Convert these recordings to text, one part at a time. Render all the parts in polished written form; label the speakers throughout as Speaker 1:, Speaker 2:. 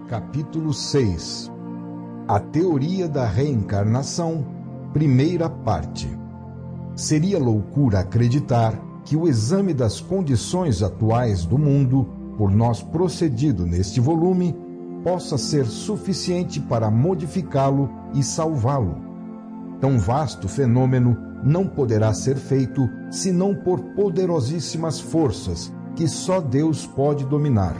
Speaker 1: Capítulo 6. A teoria da reencarnação, primeira parte. Seria loucura acreditar que o exame das condições atuais do mundo, por nós procedido neste volume, possa ser suficiente para modificá-lo e salvá-lo. Tão vasto fenômeno não poderá ser feito senão por poderosíssimas forças que só Deus pode dominar.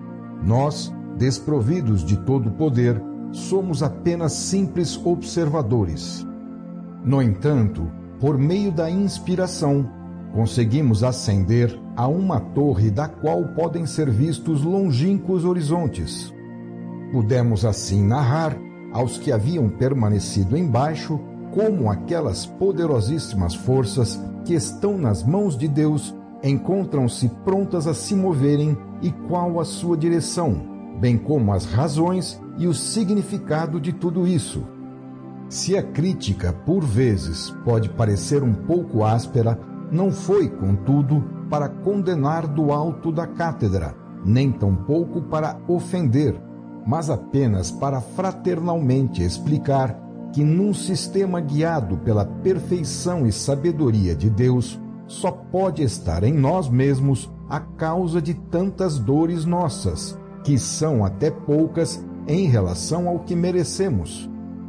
Speaker 1: Nós, desprovidos de todo poder, somos apenas simples observadores. No entanto, por meio da inspiração, conseguimos ascender a uma torre da qual podem ser vistos longínquos horizontes. Pudemos assim narrar aos que haviam permanecido embaixo como aquelas poderosíssimas forças que estão nas mãos de Deus encontram-se prontas a se moverem e qual a sua direção, bem como as razões e o significado de tudo isso. Se a crítica, por vezes, pode parecer um pouco áspera, não foi, contudo, para condenar do alto da cátedra, nem tampouco para ofender, mas apenas para fraternalmente explicar que num sistema guiado pela perfeição e sabedoria de Deus, só pode estar em nós mesmos a causa de tantas dores nossas, que são até poucas em relação ao que merecemos.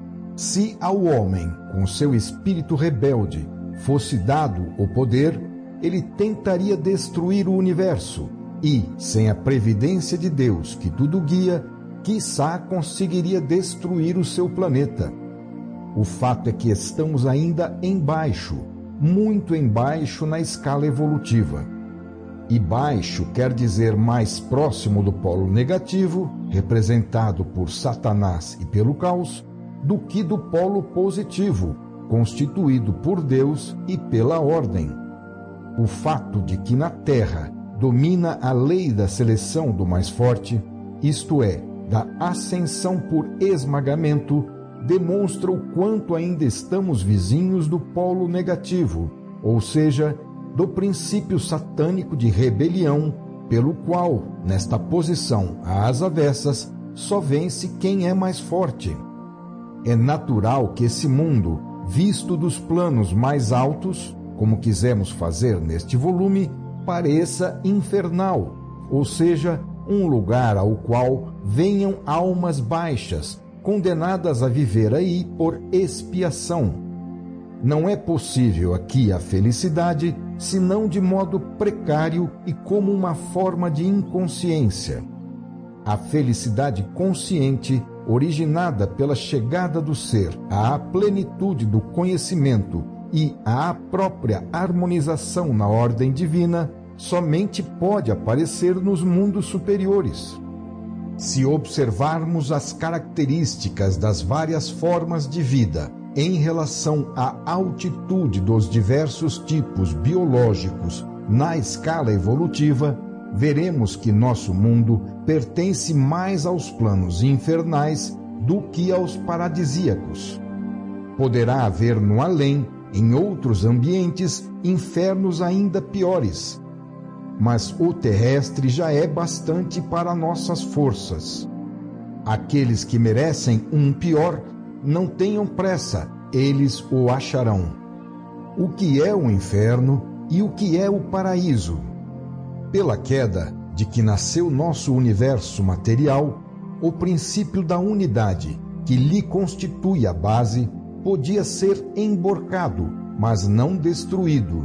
Speaker 1: Se ao homem, com seu espírito rebelde, fosse dado o poder, ele tentaria destruir o universo e, sem a previdência de Deus que tudo guia, quiçá conseguiria destruir o seu planeta. O fato é que estamos ainda embaixo, muito embaixo na escala evolutiva. E baixo quer dizer mais próximo do polo negativo, representado por Satanás e pelo caos, do que do polo positivo, constituído por Deus e pela ordem. O fato de que na Terra domina a lei da seleção do mais forte, isto é, da ascensão por esmagamento, demonstra o quanto ainda estamos vizinhos do polo negativo, ou seja, do princípio satânico de rebelião, pelo qual, nesta posição às avessas, só vence quem é mais forte. É natural que esse mundo, visto dos planos mais altos, como quisemos fazer neste volume, pareça infernal, ou seja, um lugar ao qual venham almas baixas, condenadas a viver aí por expiação. Não é possível aqui a felicidade, senão de modo precário e como uma forma de inconsciência. A felicidade consciente, originada pela chegada do ser à plenitude do conhecimento e à própria harmonização na ordem divina, somente pode aparecer nos mundos superiores. Se observarmos as características das várias formas de vida em relação à altitude dos diversos tipos biológicos na escala evolutiva, veremos que nosso mundo pertence mais aos planos infernais do que aos paradisíacos. Poderá haver no além, em outros ambientes, infernos ainda piores, mas o terrestre já é bastante para nossas forças. Aqueles que merecem um pior, não tenham pressa, eles o acharão. O que é o inferno e o que é o paraíso? Pela queda de que nasceu nosso universo material, o princípio da unidade, que lhe constitui a base, podia ser emborcado, mas não destruído.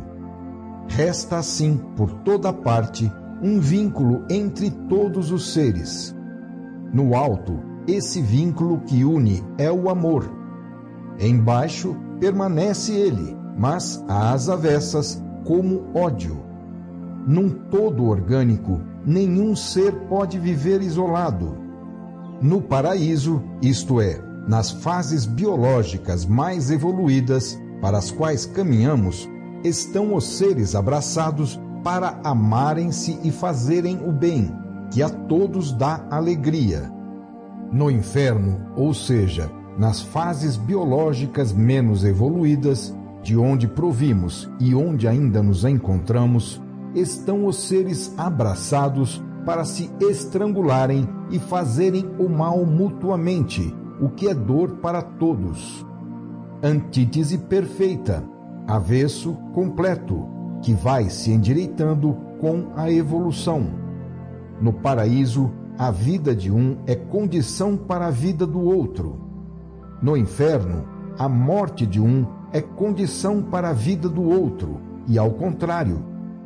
Speaker 1: Resta assim, por toda parte, um vínculo entre todos os seres. No alto, esse vínculo que une é o amor. Embaixo, permanece ele, mas às avessas, como ódio. Num todo orgânico, nenhum ser pode viver isolado. No paraíso, isto é, nas fases biológicas mais evoluídas, para as quais caminhamos, estão os seres abraçados para amarem-se e fazerem o bem, que a todos dá alegria. No inferno, ou seja, nas fases biológicas menos evoluídas, de onde provimos e onde ainda nos encontramos, estão os seres abraçados para se estrangularem e fazerem o mal mutuamente, o que é dor para todos. Antítese perfeita, avesso completo, que vai se endireitando com a evolução. No paraíso, a vida de um é condição para a vida do outro. No inferno, a morte de um é condição para a vida do outro, e ao contrário.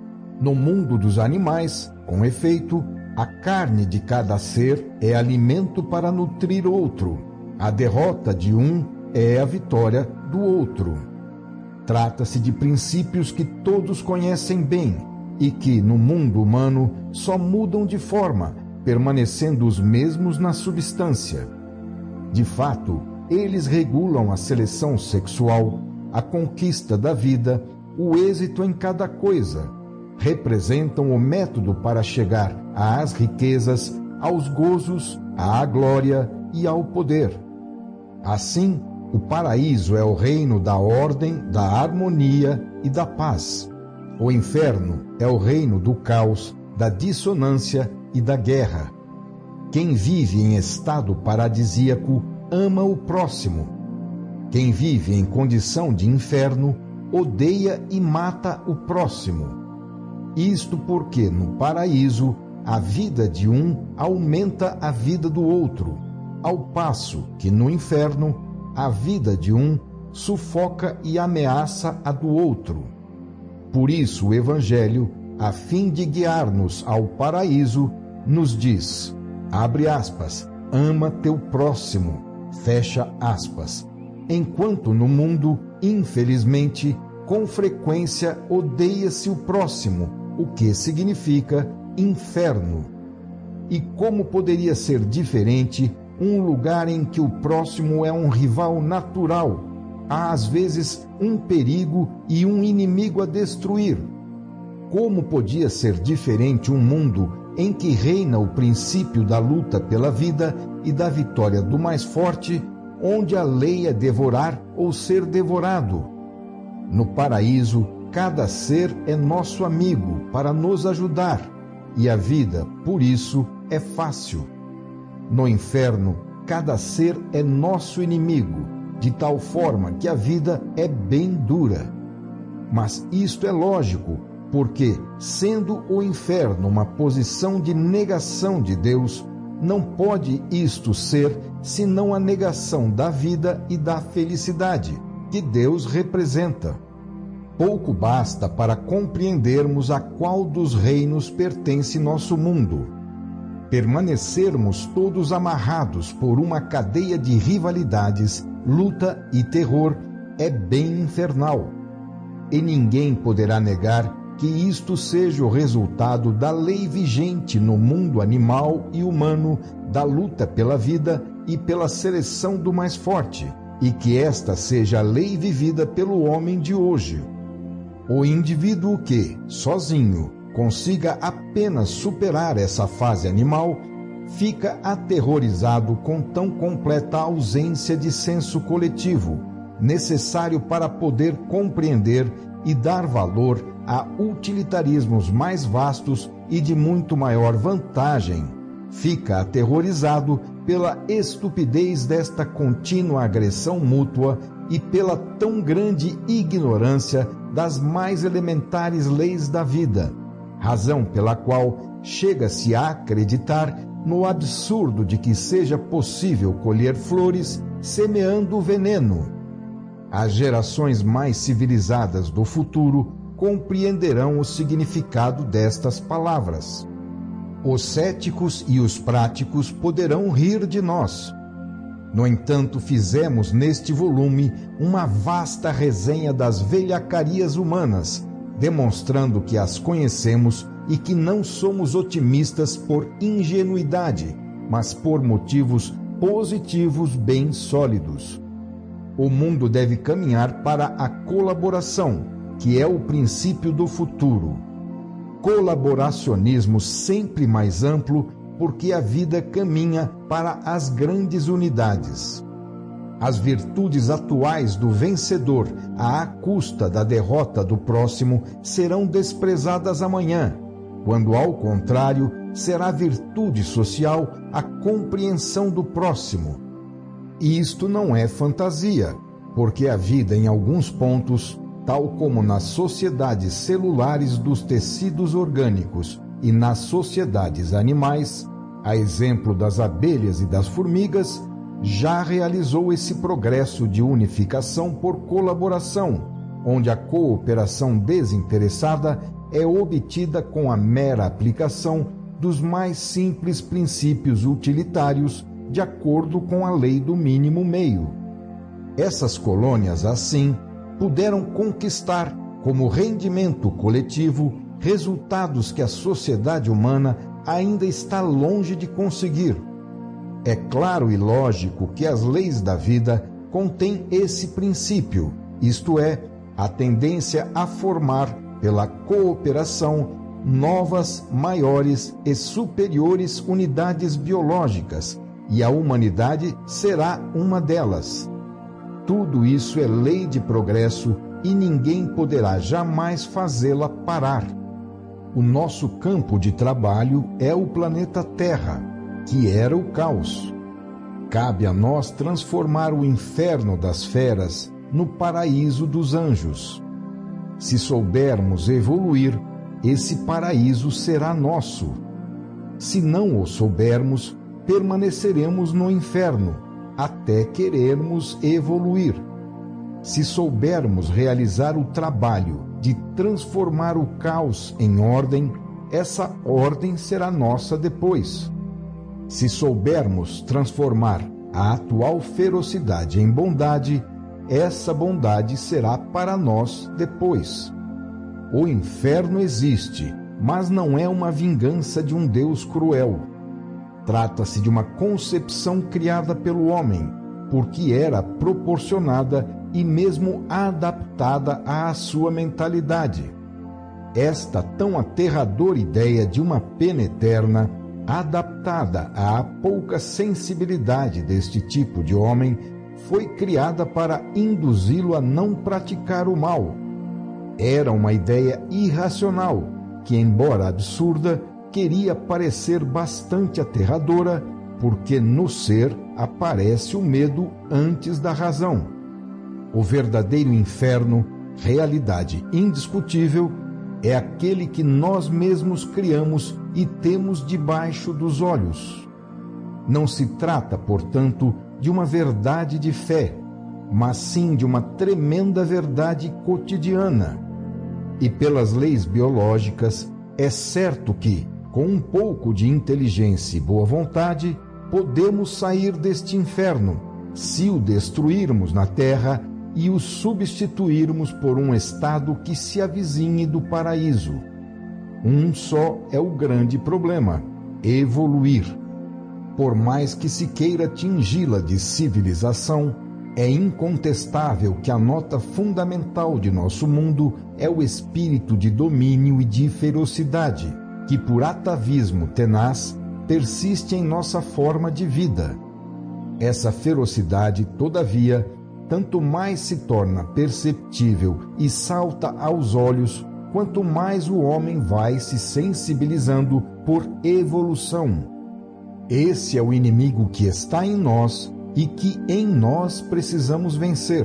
Speaker 1: No mundo dos animais, com efeito, a carne de cada ser é alimento para nutrir outro. A derrota de um é a vitória do outro. Trata-se de princípios que todos conhecem bem e que, no mundo humano, só mudam de forma, permanecendo os mesmos na substância. De fato, eles regulam a seleção sexual, a conquista da vida, o êxito em cada coisa. Representam o método para chegar às riquezas, aos gozos, à glória e ao poder. Assim, o paraíso é o reino da ordem, da harmonia e da paz. O inferno é o reino do caos, da dissonância e da guerra. Quem vive em estado paradisíaco ama o próximo. Quem vive em condição de inferno odeia e mata o próximo. Isto porque, no paraíso, a vida de um aumenta a vida do outro, ao passo que, no inferno, a vida de um sufoca e ameaça a do outro. Por isso, o Evangelho, a fim de guiar-nos ao paraíso, nos diz, abre aspas, ama teu próximo, fecha aspas. Enquanto no mundo, infelizmente, com frequência odeia-se o próximo, o que significa inferno. E como poderia ser diferente um lugar em que o próximo é um rival natural, há às vezes um perigo e um inimigo a destruir? Como podia ser diferente um mundo em que reina o princípio da luta pela vida e da vitória do mais forte, onde a lei é devorar ou ser devorado? No paraíso, cada ser é nosso amigo para nos ajudar, e a vida, por isso, é fácil. No inferno, cada ser é nosso inimigo, de tal forma que a vida é bem dura. Mas isto é lógico, porque, sendo o inferno uma posição de negação de Deus, não pode isto ser senão a negação da vida e da felicidade que Deus representa. Pouco basta para compreendermos a qual dos reinos pertence nosso mundo. Permanecermos todos amarrados por uma cadeia de rivalidades, luta e terror é bem infernal. E ninguém poderá negar que isto seja o resultado da lei vigente no mundo animal e humano, da luta pela vida e pela seleção do mais forte, e que esta seja a lei vivida pelo homem de hoje. O indivíduo que, sozinho, consiga apenas superar essa fase animal, fica aterrorizado com tão completa ausência de senso coletivo, necessário para poder compreender e dar valor a utilitarismos mais vastos e de muito maior vantagem. Fica aterrorizado pela estupidez desta contínua agressão mútua e pela tão grande ignorância das mais elementares leis da vida, razão pela qual chega-se a acreditar no absurdo de que seja possível colher flores semeando veneno. As gerações mais civilizadas do futuro compreenderão o significado destas palavras. Os céticos e os práticos poderão rir de nós. No entanto, fizemos neste volume uma vasta resenha das velhacarias humanas, demonstrando que as conhecemos e que não somos otimistas por ingenuidade, mas por motivos positivos bem sólidos. O mundo deve caminhar para a colaboração, que é o princípio do futuro. Colaboracionismo sempre mais amplo, porque a vida caminha para as grandes unidades. As virtudes atuais do vencedor, à custa da derrota do próximo, serão desprezadas amanhã. quando, ao contrário, será virtude social a compreensão do próximo. E isto não é fantasia, porque a vida, em alguns pontos, tal como nas sociedades celulares dos tecidos orgânicos e nas sociedades animais, a exemplo das abelhas e das formigas, já realizou esse progresso de unificação por colaboração, onde a cooperação desinteressada é obtida com a mera aplicação dos mais simples princípios utilitários de acordo com a lei do mínimo meio. Essas colônias, assim, puderam conquistar, como rendimento coletivo, resultados que a sociedade humana ainda está longe de conseguir. É claro e lógico que as leis da vida contêm esse princípio, isto é, a tendência a formar, pela cooperação, novas, maiores e superiores unidades biológicas, e a humanidade será uma delas. Tudo isso é lei de progresso e ninguém poderá jamais fazê-la parar. O nosso campo de trabalho é o planeta Terra, que era o caos. Cabe a nós transformar o inferno das feras no paraíso dos anjos. Se soubermos evoluir, esse paraíso será nosso. Se não o soubermos, permaneceremos no inferno, até querermos evoluir. Se soubermos realizar o trabalho de transformar o caos em ordem, essa ordem será nossa depois. Se soubermos transformar a atual ferocidade em bondade, essa bondade será para nós depois. O inferno existe, mas não é uma vingança de um Deus cruel. Trata-se de uma concepção criada pelo homem, porque era proporcionada e mesmo adaptada à sua mentalidade. Esta tão aterradora ideia de uma pena eterna, adaptada à pouca sensibilidade deste tipo de homem, foi criada para induzi-lo a não praticar o mal. Era uma ideia irracional, que, embora absurda, queria parecer bastante aterradora, porque no ser aparece o medo antes da razão. O verdadeiro inferno, realidade indiscutível, é aquele que nós mesmos criamos e temos debaixo dos olhos. Não se trata, portanto, de uma verdade de fé, mas sim de uma tremenda verdade cotidiana. E pelas leis biológicas, é certo que, com um pouco de inteligência e boa vontade, podemos sair deste inferno, se o destruirmos na terra e o substituirmos por um estado que se avizinhe do paraíso. Um só é o grande problema: evoluir. Por mais que se queira tingi-la de civilização, é incontestável que a nota fundamental de nosso mundo é o espírito de domínio e de ferocidade, que por atavismo tenaz persiste em nossa forma de vida. Essa ferocidade, todavia, tanto mais se torna perceptível e salta aos olhos, quanto mais o homem vai se sensibilizando por evolução. Esse é o inimigo que está em nós e que em nós precisamos vencer.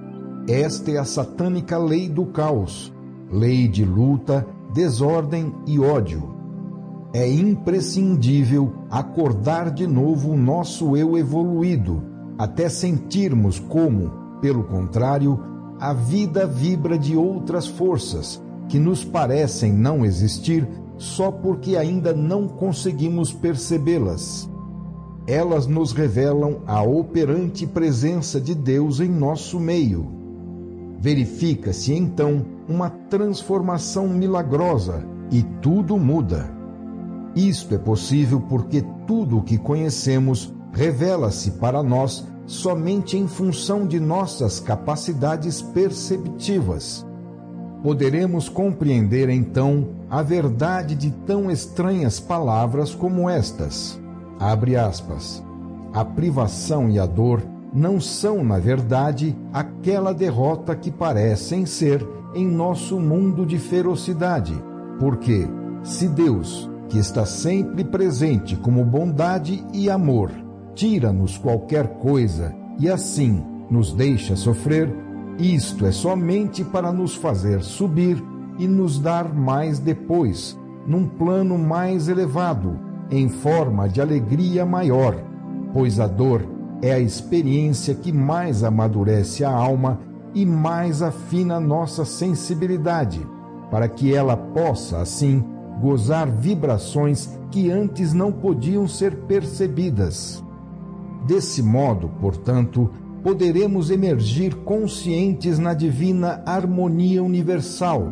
Speaker 1: Esta é a satânica lei do caos, lei de luta, desordem e ódio. É imprescindível acordar de novo o nosso eu evoluído, até sentirmos como, pelo contrário, a vida vibra de outras forças que nos parecem não existir só porque ainda não conseguimos percebê-las. Elas nos revelam a operante presença de Deus em nosso meio. Verifica-se então uma transformação milagrosa e tudo muda. Isto é possível porque tudo o que conhecemos revela-se para nós somente em função de nossas capacidades perceptivas. Poderemos compreender então a verdade de tão estranhas palavras como estas. Abre aspas. A privação e a dor não são, na verdade, aquela derrota que parecem ser em nosso mundo de ferocidade, porque, Se Deus, que está sempre presente como bondade e amor, tira-nos qualquer coisa e assim nos deixa sofrer, isto é somente para nos fazer subir e nos dar mais depois, num plano mais elevado, em forma de alegria maior, pois a dor é a experiência que mais amadurece a alma e mais afina nossa sensibilidade, para que ela possa, assim, gozar vibrações que antes não podiam ser percebidas. Desse modo, portanto, poderemos emergir conscientes na divina harmonia universal.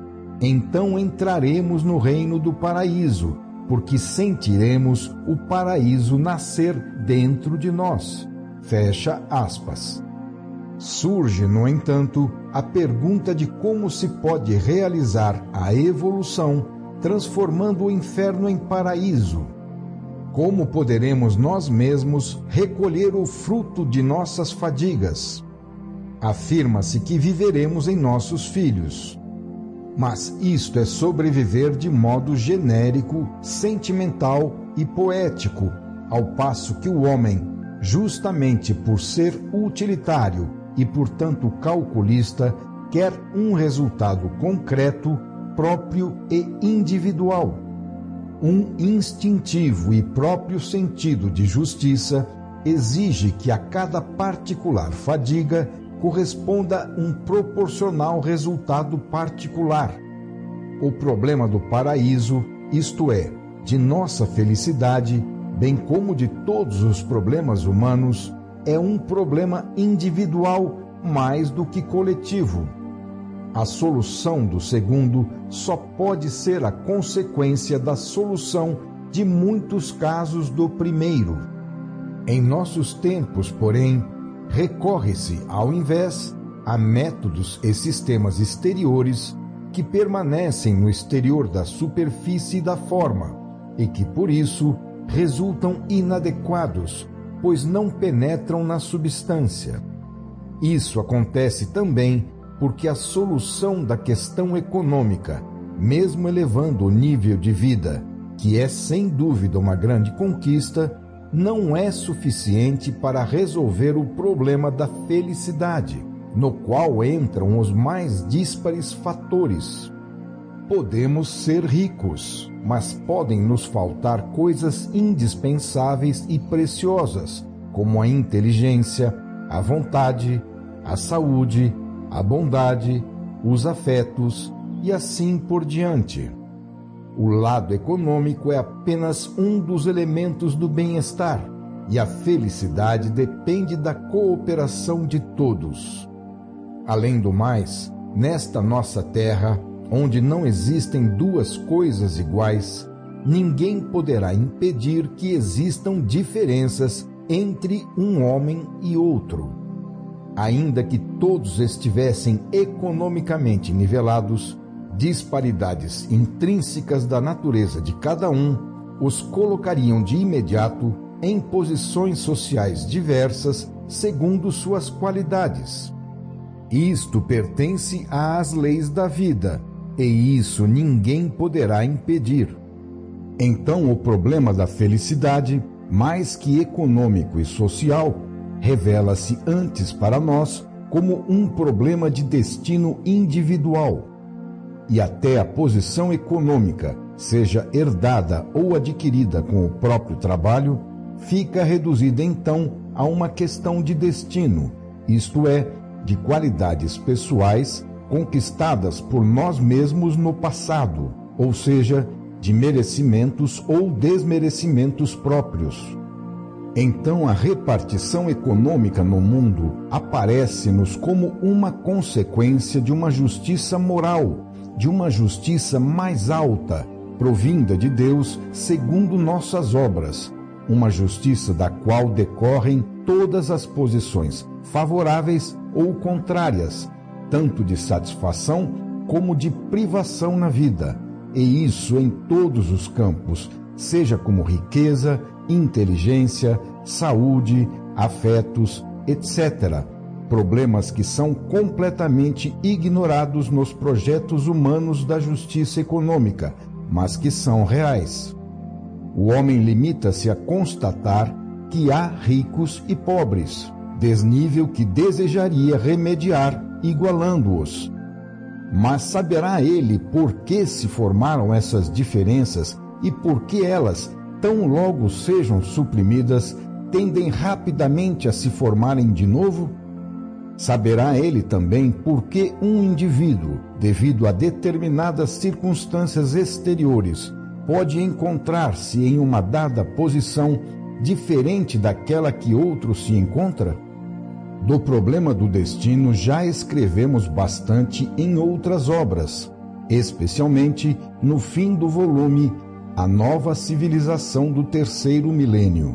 Speaker 1: Então entraremos no reino do paraíso, porque sentiremos o paraíso nascer dentro de nós. Fecha aspas. Surge, no entanto, a pergunta de como se pode realizar a evolução, transformando o inferno em paraíso. Como poderemos nós mesmos recolher o fruto de nossas fadigas? Afirma-se que viveremos em nossos filhos. Mas isto é sobreviver de modo genérico, sentimental e poético, ao passo que o homem, justamente por ser utilitário e, portanto, calculista, quer um resultado concreto, próprio e individual. Um instintivo e próprio sentido de justiça exige que a cada particular fadiga corresponda um proporcional resultado particular. O problema do paraíso, isto é, de nossa felicidade, bem como de todos os problemas humanos, é um problema individual mais do que coletivo. A solução do segundo só pode ser a consequência da solução de muitos casos do primeiro. Em nossos tempos, porém, recorre-se, ao invés, a métodos e sistemas exteriores que permanecem no exterior da superfície da forma e que, por isso, resultam inadequados, pois não penetram na substância. Isso acontece também porque a solução da questão econômica, mesmo elevando o nível de vida, que é sem dúvida uma grande conquista, não é suficiente para resolver o problema da felicidade, no qual entram os mais díspares fatores. Podemos ser ricos, mas podem nos faltar coisas indispensáveis e preciosas, como a inteligência, a vontade, a saúde, a bondade, os afetos e assim por diante. O lado econômico é apenas um dos elementos do bem-estar, e a felicidade depende da cooperação de todos. Além do mais, nesta nossa terra, onde não existem duas coisas iguais, ninguém poderá impedir que existam diferenças entre um homem e outro. Ainda que todos estivessem economicamente nivelados, disparidades intrínsecas da natureza de cada um os colocariam de imediato em posições sociais diversas segundo suas qualidades. Isto pertence às leis da vida, e isso ninguém poderá impedir. Então, o problema da felicidade, mais que econômico e social, revela-se antes para nós como um problema de destino individual. E até a posição econômica, seja herdada ou adquirida com o próprio trabalho, fica reduzida então a uma questão de destino, isto é, de qualidades pessoais conquistadas por nós mesmos no passado, ou seja, de merecimentos ou desmerecimentos próprios. Então a repartição econômica no mundo aparece-nos como uma consequência de uma justiça moral, de uma justiça mais alta, provinda de Deus segundo nossas obras, uma justiça da qual decorrem todas as posições favoráveis ou contrárias, tanto de satisfação como de privação na vida, e isso em todos os campos, seja como riqueza, inteligência, saúde, afetos, etc., problemas que são completamente ignorados nos projetos humanos da justiça econômica, mas que são reais. O homem limita-se a constatar que há ricos e pobres, desnível que desejaria remediar, igualando-os. Mas saberá ele por que se formaram essas diferenças e por que elas, tão logo sejam suprimidas, tendem rapidamente a se formarem de novo? Saberá ele também por que um indivíduo, devido a determinadas circunstâncias exteriores, pode encontrar-se em uma dada posição diferente daquela que outro se encontra? Do problema do destino já escrevemos bastante em outras obras, especialmente no fim do volume A Nova Civilização do Terceiro Milênio.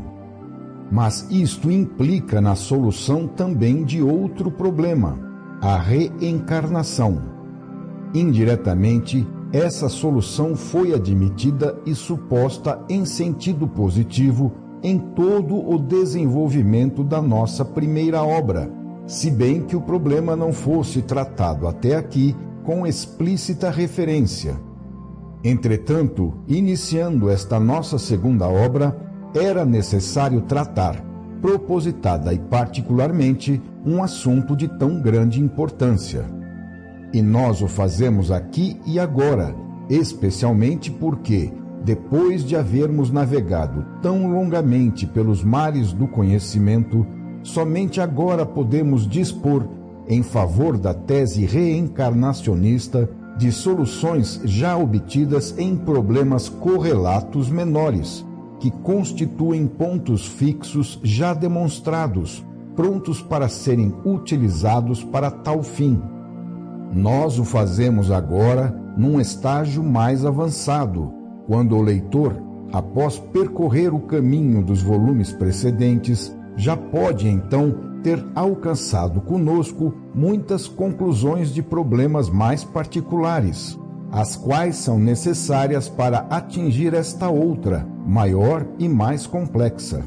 Speaker 1: Mas isto implica na solução também de outro problema, a reencarnação. Indiretamente, essa solução foi admitida e suposta em sentido positivo em todo o desenvolvimento da nossa primeira obra, se bem que o problema não fosse tratado até aqui com explícita referência. Entretanto, iniciando esta nossa segunda obra, era necessário tratar, propositada e particularmente, um assunto de tão grande importância. E nós o fazemos aqui e agora, especialmente porque, depois de havermos navegado tão longamente pelos mares do conhecimento, somente agora podemos dispor, em favor da tese reencarnacionista, de soluções já obtidas em problemas correlatos menores, que constituem pontos fixos já demonstrados, prontos para serem utilizados para tal fim. Nós o fazemos agora num estágio mais avançado, quando o leitor, após percorrer o caminho dos volumes precedentes, já pode então ter alcançado conosco muitas conclusões de problemas mais particulares, as quais são necessárias para atingir esta outra, maior e mais complexa.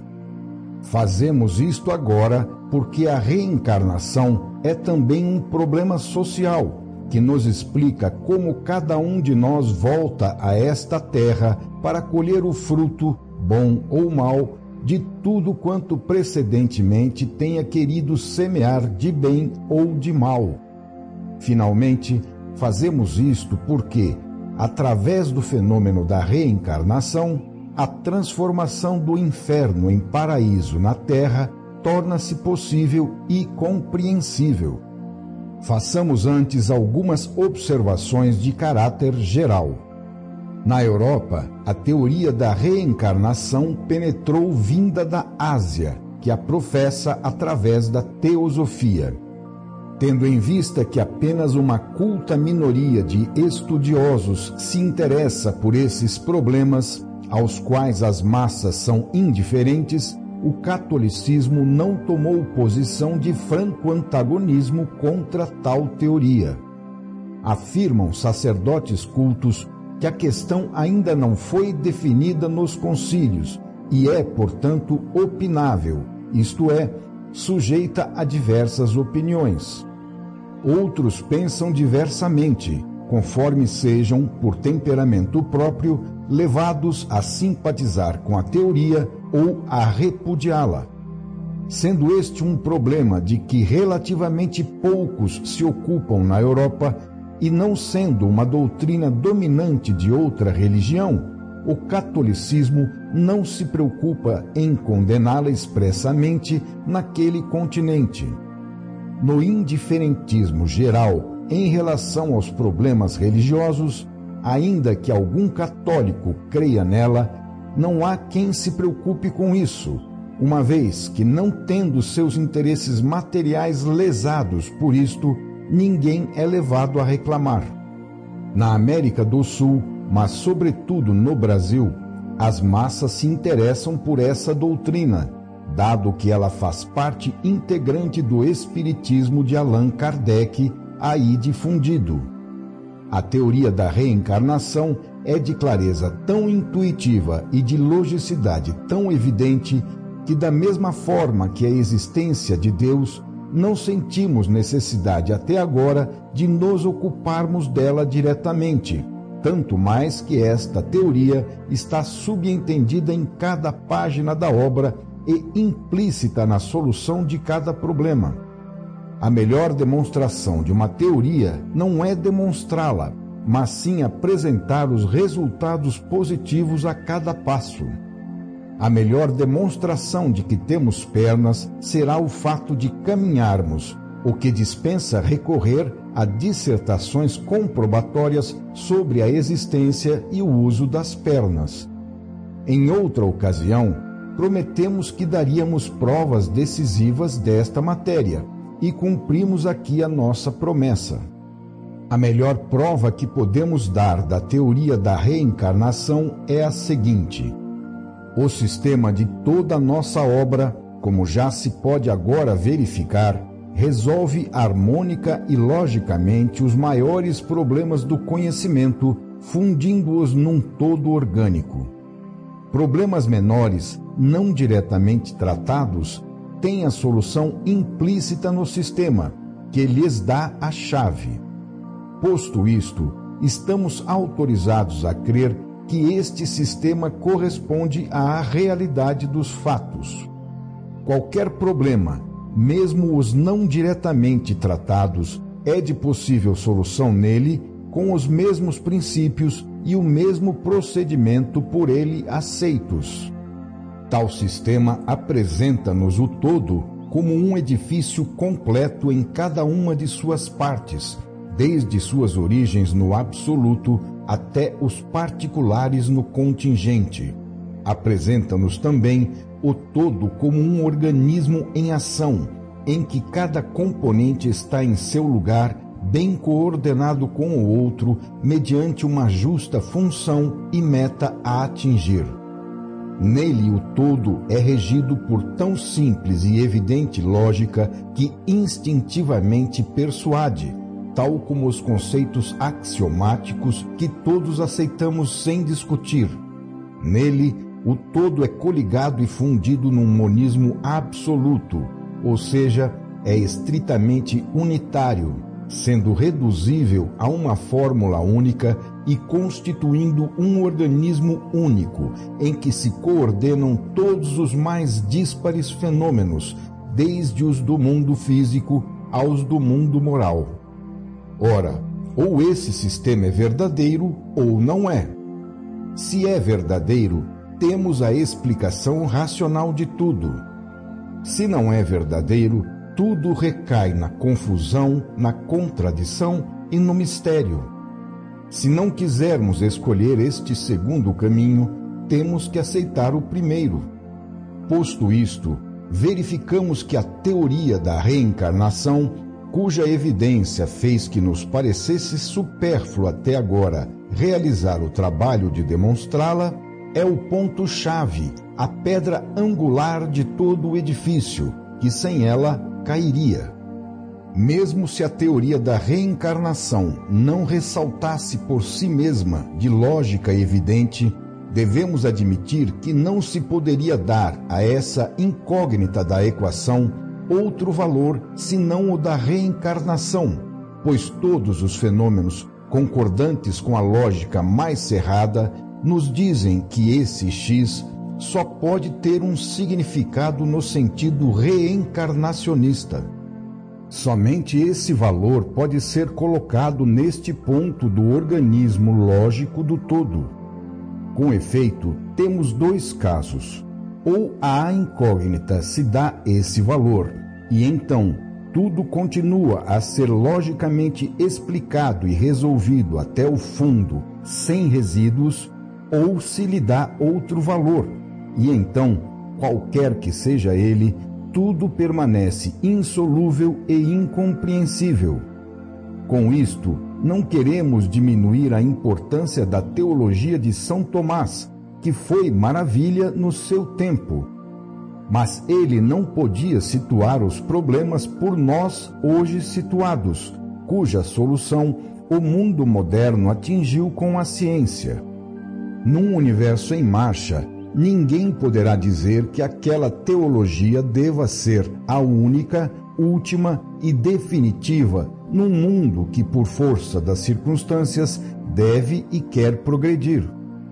Speaker 1: Fazemos isto agora porque a reencarnação é também um problema social, que nos explica como cada um de nós volta a esta terra para colher o fruto, bom ou mau, de tudo quanto precedentemente tenha querido semear de bem ou de mal. Finalmente, fazemos isto porque, através do fenômeno da reencarnação, a transformação do inferno em paraíso na terra torna-se possível e compreensível. Façamos antes algumas observações de caráter geral. Na Europa, a teoria da reencarnação penetrou vinda da Ásia, que a professa através da teosofia. Tendo em vista que apenas uma culta minoria de estudiosos se interessa por esses problemas, aos quais as massas são indiferentes, o catolicismo não tomou posição de franco antagonismo contra tal teoria. Afirmam sacerdotes cultos que a questão ainda não foi definida nos concílios e é, portanto, opinável, isto é, sujeita a diversas opiniões. Outros pensam diversamente, conforme sejam, por temperamento próprio, levados a simpatizar com a teoria ou a repudiá-la. Sendo este um problema de que relativamente poucos se ocupam na Europa e não sendo uma doutrina dominante de outra religião, o catolicismo não se preocupa em condená-la expressamente naquele continente. No indiferentismo geral em relação aos problemas religiosos, ainda que algum católico creia nela, não há quem se preocupe com isso, uma vez que, não tendo seus interesses materiais lesados por isto, ninguém é levado a reclamar. Na América do Sul, mas sobretudo no Brasil, as massas se interessam por essa doutrina, dado que ela faz parte integrante do espiritismo de Allan Kardec, aí difundido. A teoria da reencarnação é de clareza tão intuitiva e de logicidade tão evidente que, da mesma forma que a existência de Deus, não sentimos necessidade até agora de nos ocuparmos dela diretamente, tanto mais que esta teoria está subentendida em cada página da obra e implícita na solução de cada problema. A melhor demonstração de uma teoria não é demonstrá-la, mas sim apresentar os resultados positivos a cada passo. A melhor demonstração de que temos pernas será o fato de caminharmos, o que dispensa recorrer a dissertações comprobatórias sobre a existência e o uso das pernas. Em outra ocasião, prometemos que daríamos provas decisivas desta matéria, e cumprimos aqui a nossa promessa. A melhor prova que podemos dar da teoria da reencarnação é a seguinte: o sistema de toda a nossa obra, como já se pode agora verificar, resolve harmônica e logicamente os maiores problemas do conhecimento, fundindo-os num todo orgânico. Problemas menores, não diretamente tratados, têm a solução implícita no sistema, que lhes dá a chave. Posto isto, estamos autorizados a crer que este sistema corresponde à realidade dos fatos. Qualquer problema, mesmo os não diretamente tratados, é de possível solução nele com os mesmos princípios e o mesmo procedimento por ele aceitos. Tal sistema apresenta-nos o todo como um edifício completo em cada uma de suas partes, desde suas origens no absoluto até os particulares no contingente. Apresenta-nos também o todo como um organismo em ação, em que cada componente está em seu lugar, bem coordenado com o outro, mediante uma justa função e meta a atingir. Nele o todo é regido por tão simples e evidente lógica que instintivamente persuade, tal como os conceitos axiomáticos que todos aceitamos sem discutir. Nele, o todo é coligado e fundido num monismo absoluto, ou seja, é estritamente unitário, sendo reduzível a uma fórmula única e constituindo um organismo único, em que se coordenam todos os mais díspares fenômenos, desde os do mundo físico aos do mundo moral. Ora, ou esse sistema é verdadeiro ou não é. Se é verdadeiro, temos a explicação racional de tudo. Se não é verdadeiro, tudo recai na confusão, na contradição e no mistério. Se não quisermos escolher este segundo caminho, temos que aceitar o primeiro. Posto isto, verificamos que a teoria da reencarnação, cuja evidência fez que nos parecesse supérfluo até agora realizar o trabalho de demonstrá-la, é o ponto-chave, a pedra angular de todo o edifício, que sem ela cairia. Mesmo se a teoria da reencarnação não ressaltasse por si mesma de lógica evidente, devemos admitir que não se poderia dar a essa incógnita da equação outro valor senão o da reencarnação, pois todos os fenômenos concordantes com a lógica mais cerrada nos dizem que esse X só pode ter um significado no sentido reencarnacionista. Somente esse valor pode ser colocado neste ponto do organismo lógico do todo. Com efeito, temos dois casos. Ou à incógnita se dá esse valor, e então tudo continua a ser logicamente explicado e resolvido até o fundo, sem resíduos, ou se lhe dá outro valor, e então, qualquer que seja ele, tudo permanece insolúvel e incompreensível. Com isto, não queremos diminuir a importância da teologia de São Tomás, que foi maravilha no seu tempo. Mas ele não podia situar os problemas por nós hoje situados, cuja solução o mundo moderno atingiu com a ciência. Num universo em marcha, ninguém poderá dizer que aquela teologia deva ser a única, última e definitiva num mundo que, por força das circunstâncias, deve e quer progredir.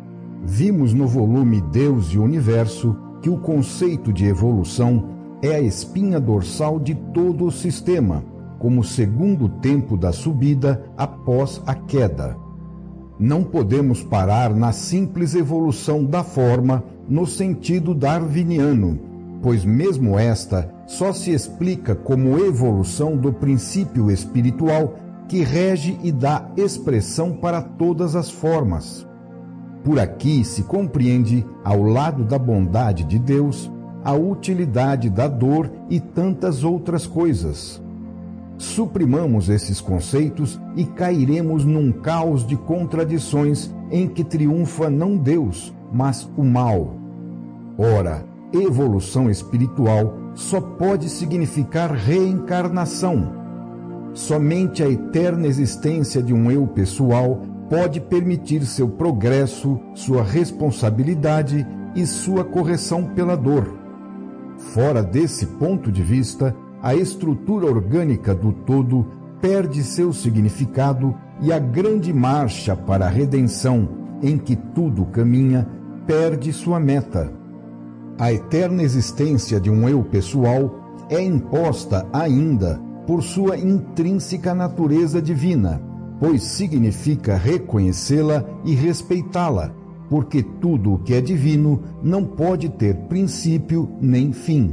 Speaker 1: Vimos no volume Deus e o Universo que o conceito de evolução é a espinha dorsal de todo o sistema, como segundo tempo da subida após a queda. Não podemos parar na simples evolução da forma no sentido darwiniano, pois mesmo esta só se explica como evolução do princípio espiritual que rege e dá expressão para todas as formas. Por aqui se compreende, ao lado da bondade de Deus, a utilidade da dor e tantas outras coisas. Suprimamos esses conceitos e cairemos num caos de contradições em que triunfa não Deus, mas o mal. Ora, evolução espiritual só pode significar reencarnação. Somente a eterna existência de um eu pessoal pode permitir seu progresso, sua responsabilidade e sua correção pela dor. Fora desse ponto de vista, a estrutura orgânica do todo perde seu significado e a grande marcha para a redenção, em que tudo caminha, perde sua meta. A eterna existência de um eu pessoal é imposta ainda por sua intrínseca natureza divina, pois significa reconhecê-la e respeitá-la, porque tudo o que é divino não pode ter princípio nem fim.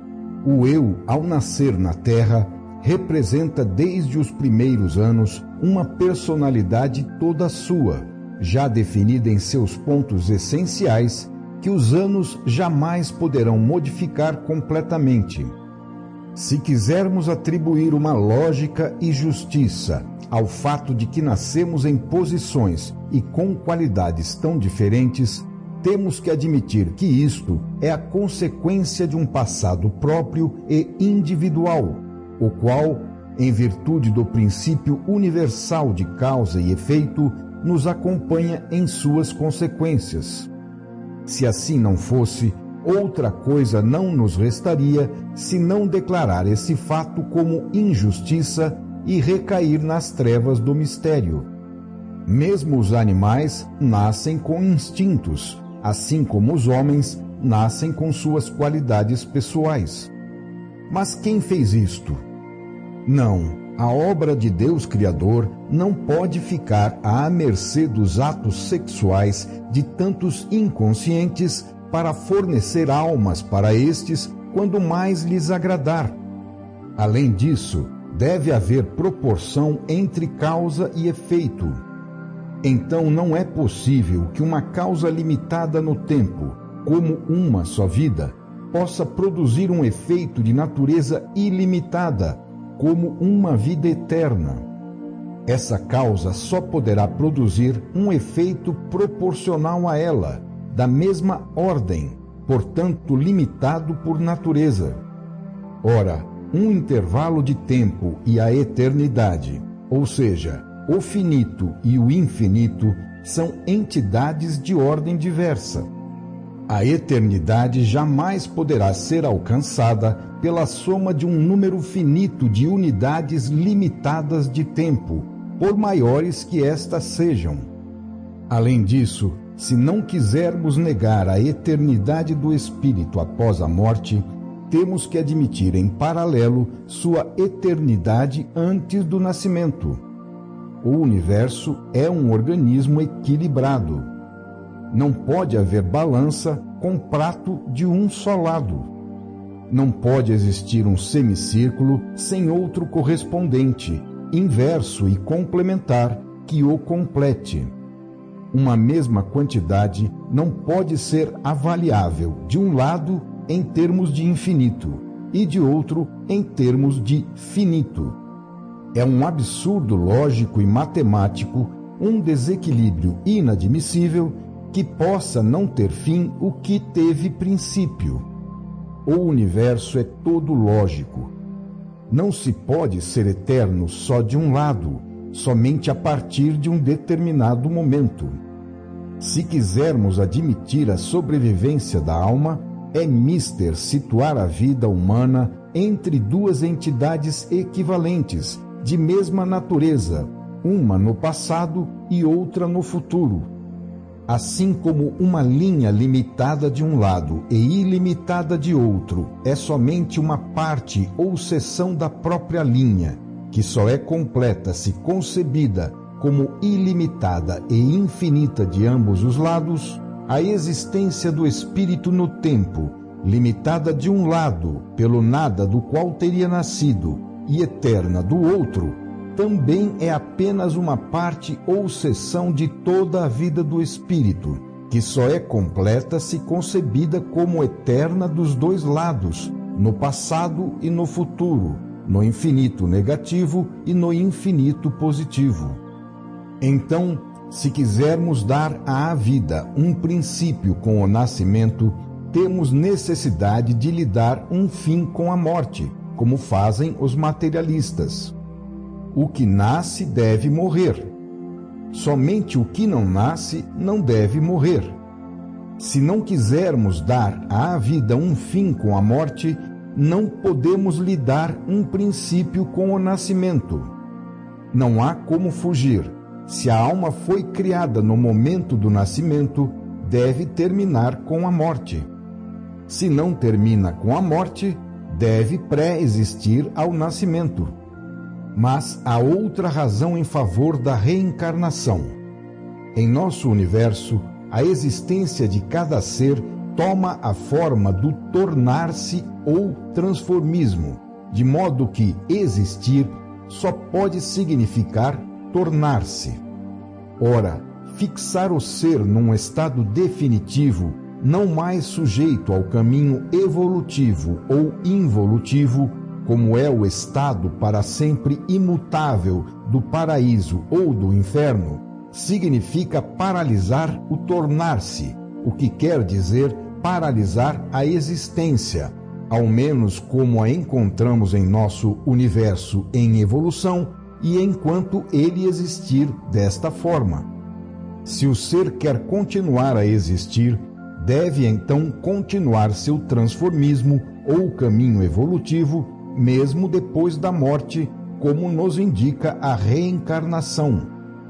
Speaker 1: O eu, ao nascer na Terra, representa desde os primeiros anos uma personalidade toda sua, já definida em seus pontos essenciais, que os anos jamais poderão modificar completamente. Se quisermos atribuir uma lógica e justiça ao fato de que nascemos em posições e com qualidades tão diferentes, temos que admitir que isto é a consequência de um passado próprio e individual, o qual, em virtude do princípio universal de causa e efeito, nos acompanha em suas consequências. Se assim não fosse, outra coisa não nos restaria senão declarar esse fato como injustiça e recair nas trevas do mistério. Mesmo os animais nascem com instintos, assim como os homens nascem com suas qualidades pessoais. Mas quem fez isto? Não, a obra de Deus Criador não pode ficar à mercê dos atos sexuais de tantos inconscientes para fornecer almas para estes quando mais lhes agradar. Além disso, deve haver proporção entre causa e efeito. Então não é possível que uma causa limitada no tempo, como uma só vida, possa produzir um efeito de natureza ilimitada, como uma vida eterna. Essa causa só poderá produzir um efeito proporcional a ela, da mesma ordem, portanto limitado por natureza. Ora, um intervalo de tempo e a eternidade, ou seja, o finito e o infinito, são entidades de ordem diversa. A eternidade jamais poderá ser alcançada pela soma de um número finito de unidades limitadas de tempo, por maiores que estas sejam. Além disso, se não quisermos negar a eternidade do espírito após a morte, temos que admitir em paralelo sua eternidade antes do nascimento. O universo é um organismo equilibrado. Não pode haver balança com prato de um só lado. Não pode existir um semicírculo sem outro correspondente, inverso e complementar, que o complete. Uma mesma quantidade não pode ser avaliável de um lado em termos de infinito e de outro em termos de finito. É um absurdo lógico e matemático, um desequilíbrio inadmissível que possa não ter fim o que teve princípio. O universo é todo lógico. Não se pode ser eterno só de um lado, somente a partir de um determinado momento. Se quisermos admitir a sobrevivência da alma, é mister situar a vida humana entre duas entidades equivalentes, de mesma natureza, uma no passado e outra no futuro. Assim como uma linha limitada de um lado e ilimitada de outro é somente uma parte ou seção da própria linha, que só é completa se concebida como ilimitada e infinita de ambos os lados, a existência do espírito no tempo, limitada de um lado pelo nada do qual teria nascido e eterna do outro, também é apenas uma parte ou seção de toda a vida do espírito, que só é completa se concebida como eterna dos dois lados, no passado e no futuro, no infinito negativo e no infinito positivo. Então, se quisermos dar à vida um princípio com o nascimento, temos necessidade de lhe dar um fim com a morte, como fazem os materialistas. O que nasce deve morrer. Somente o que não nasce não deve morrer. Se não quisermos dar à vida um fim com a morte, não podemos lhe dar um princípio com o nascimento. Não há como fugir. Se a alma foi criada no momento do nascimento, deve terminar com a morte. Se não termina com a morte, deve pré-existir ao nascimento. Mas há outra razão em favor da reencarnação. Em nosso universo, a existência de cada ser toma a forma do tornar-se ou transformismo, de modo que existir só pode significar tornar-se. Ora, fixar o ser num estado definitivo, não mais sujeito ao caminho evolutivo ou involutivo, como é o estado para sempre imutável do paraíso ou do inferno, significa paralisar o tornar-se, o que quer dizer paralisar a existência, ao menos como a encontramos em nosso universo em evolução e enquanto ele existir desta forma. Se o ser quer continuar a existir, deve então continuar seu transformismo ou caminho evolutivo, mesmo depois da morte, como nos indica a reencarnação.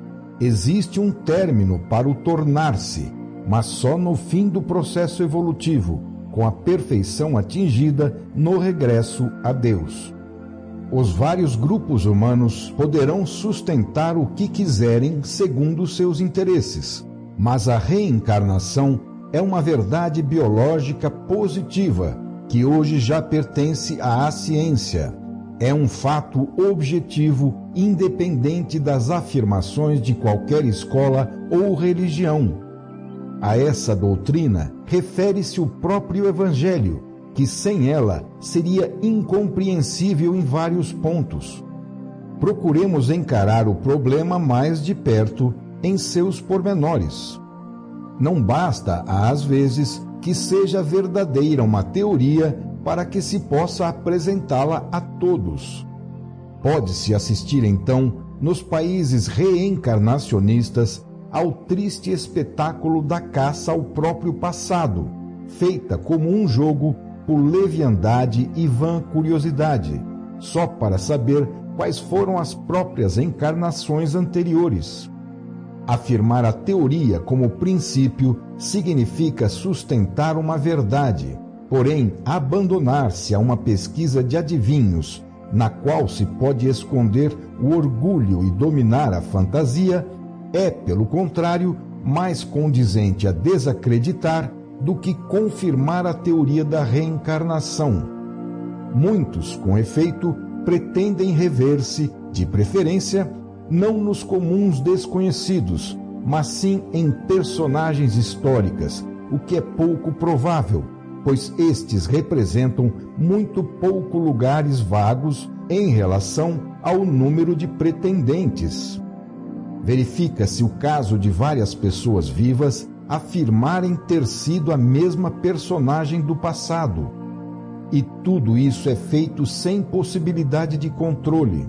Speaker 1: Existe um término para o tornar-se, mas só no fim do processo evolutivo, com a perfeição atingida no regresso a Deus. Os vários grupos humanos poderão sustentar o que quiserem segundo seus interesses, mas a reencarnação é uma verdade biológica positiva que hoje já pertence à ciência. É um fato objetivo, independente das afirmações de qualquer escola ou religião. A essa doutrina refere-se o próprio Evangelho, que sem ela seria incompreensível em vários pontos. Procuremos encarar o problema mais de perto em seus pormenores. Não basta, às vezes, que seja verdadeira uma teoria para que se possa apresentá-la a todos. Pode-se assistir, então, nos países reencarnacionistas, ao triste espetáculo da caça ao próprio passado, feita como um jogo por leviandade e vã curiosidade, só para saber quais foram as próprias encarnações anteriores. Afirmar a teoria como princípio significa sustentar uma verdade, porém abandonar-se a uma pesquisa de adivinhos, na qual se pode esconder o orgulho e dominar a fantasia, é, pelo contrário, mais condizente a desacreditar do que confirmar a teoria da reencarnação. Muitos, com efeito, pretendem rever-se, de preferência, não nos comuns desconhecidos, mas sim em personagens históricas, o que é pouco provável, pois estes representam muito pouco lugares vagos em relação ao número de pretendentes. Verifica-se o caso de várias pessoas vivas afirmarem ter sido a mesma personagem do passado. E tudo isso é feito sem possibilidade de controle.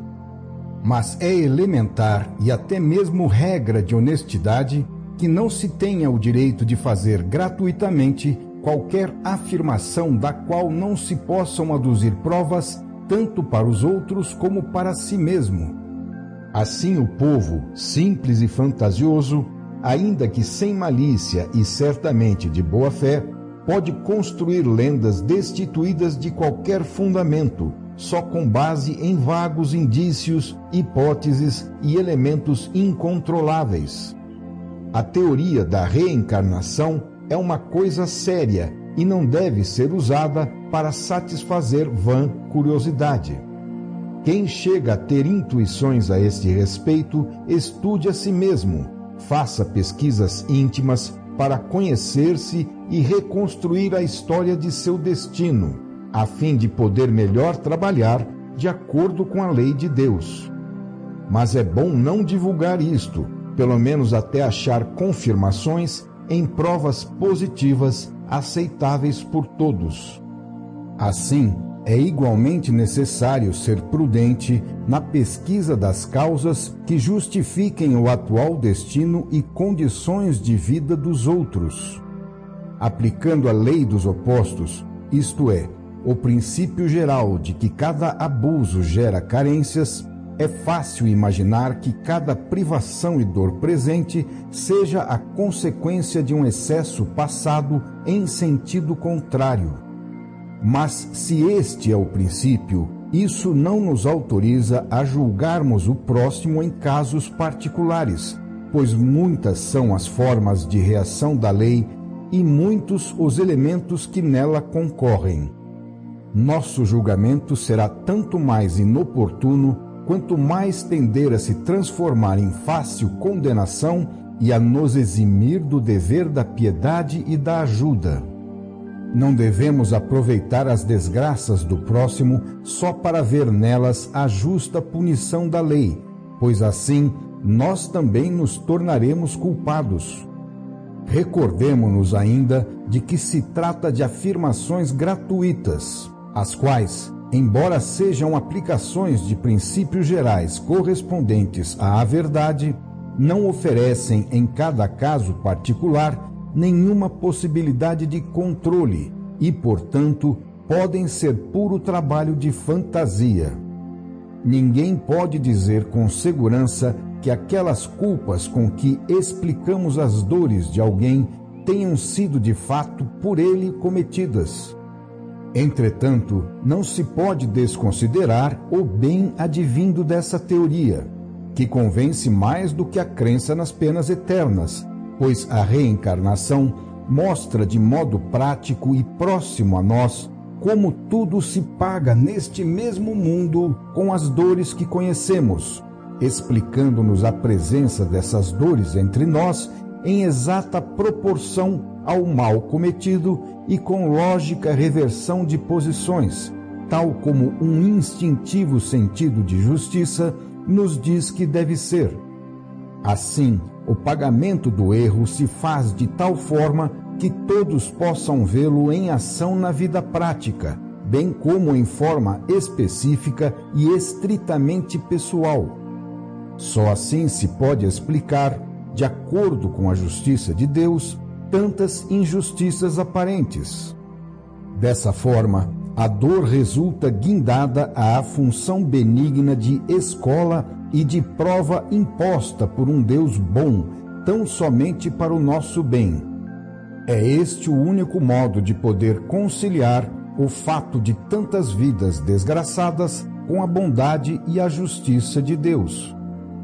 Speaker 1: Mas é elementar e até mesmo regra de honestidade que não se tenha o direito de fazer gratuitamente qualquer afirmação da qual não se possam aduzir provas tanto para os outros como para si mesmo. Assim, o povo, simples e fantasioso, ainda que sem malícia e certamente de boa fé, pode construir lendas destituídas de qualquer fundamento, só com base em vagos indícios, hipóteses e elementos incontroláveis. A teoria da reencarnação é uma coisa séria e não deve ser usada para satisfazer vã curiosidade. Quem chega a ter intuições a este respeito, estude a si mesmo, faça pesquisas íntimas para conhecer-se e reconstruir a história de seu destino, a fim de poder melhor trabalhar de acordo com a lei de Deus. Mas é bom não divulgar isto, pelo menos até achar confirmações em provas positivas aceitáveis por todos. Assim, é igualmente necessário ser prudente na pesquisa das causas que justifiquem o atual destino e condições de vida dos outros. Aplicando a lei dos opostos, isto é, o princípio geral de que cada abuso gera carências, é fácil imaginar que cada privação e dor presente seja a consequência de um excesso passado em sentido contrário. Mas se este é o princípio, isso não nos autoriza a julgarmos o próximo em casos particulares, pois muitas são as formas de reação da lei e muitos os elementos que nela concorrem. Nosso julgamento será tanto mais inoportuno quanto mais tender a se transformar em fácil condenação e a nos eximir do dever da piedade e da ajuda. Não devemos aproveitar as desgraças do próximo só para ver nelas a justa punição da lei, pois assim nós também nos tornaremos culpados. Recordemo-nos ainda de que se trata de afirmações gratuitas, as quais, embora sejam aplicações de princípios gerais correspondentes à verdade, não oferecem em cada caso particular nenhuma possibilidade de controle e, portanto, podem ser puro trabalho de fantasia. Ninguém pode dizer com segurança que aquelas culpas com que explicamos as dores de alguém tenham sido de fato por ele cometidas. Entretanto, não se pode desconsiderar o bem advindo dessa teoria, que convence mais do que a crença nas penas eternas, pois a reencarnação mostra de modo prático e próximo a nós como tudo se paga neste mesmo mundo com as dores que conhecemos, explicando-nos a presença dessas dores entre nós em exata proporção ao mal cometido e com lógica reversão de posições, tal como um instintivo sentido de justiça nos diz que deve ser. Assim, o pagamento do erro se faz de tal forma que todos possam vê-lo em ação na vida prática, bem como em forma específica e estritamente pessoal. Só assim se pode explicar, de acordo com a justiça de Deus, tantas injustiças aparentes. Dessa forma, a dor resulta guindada à função benigna de escola e de prova imposta por um Deus bom, tão somente para o nosso bem. É este o único modo de poder conciliar o fato de tantas vidas desgraçadas com a bondade e a justiça de Deus.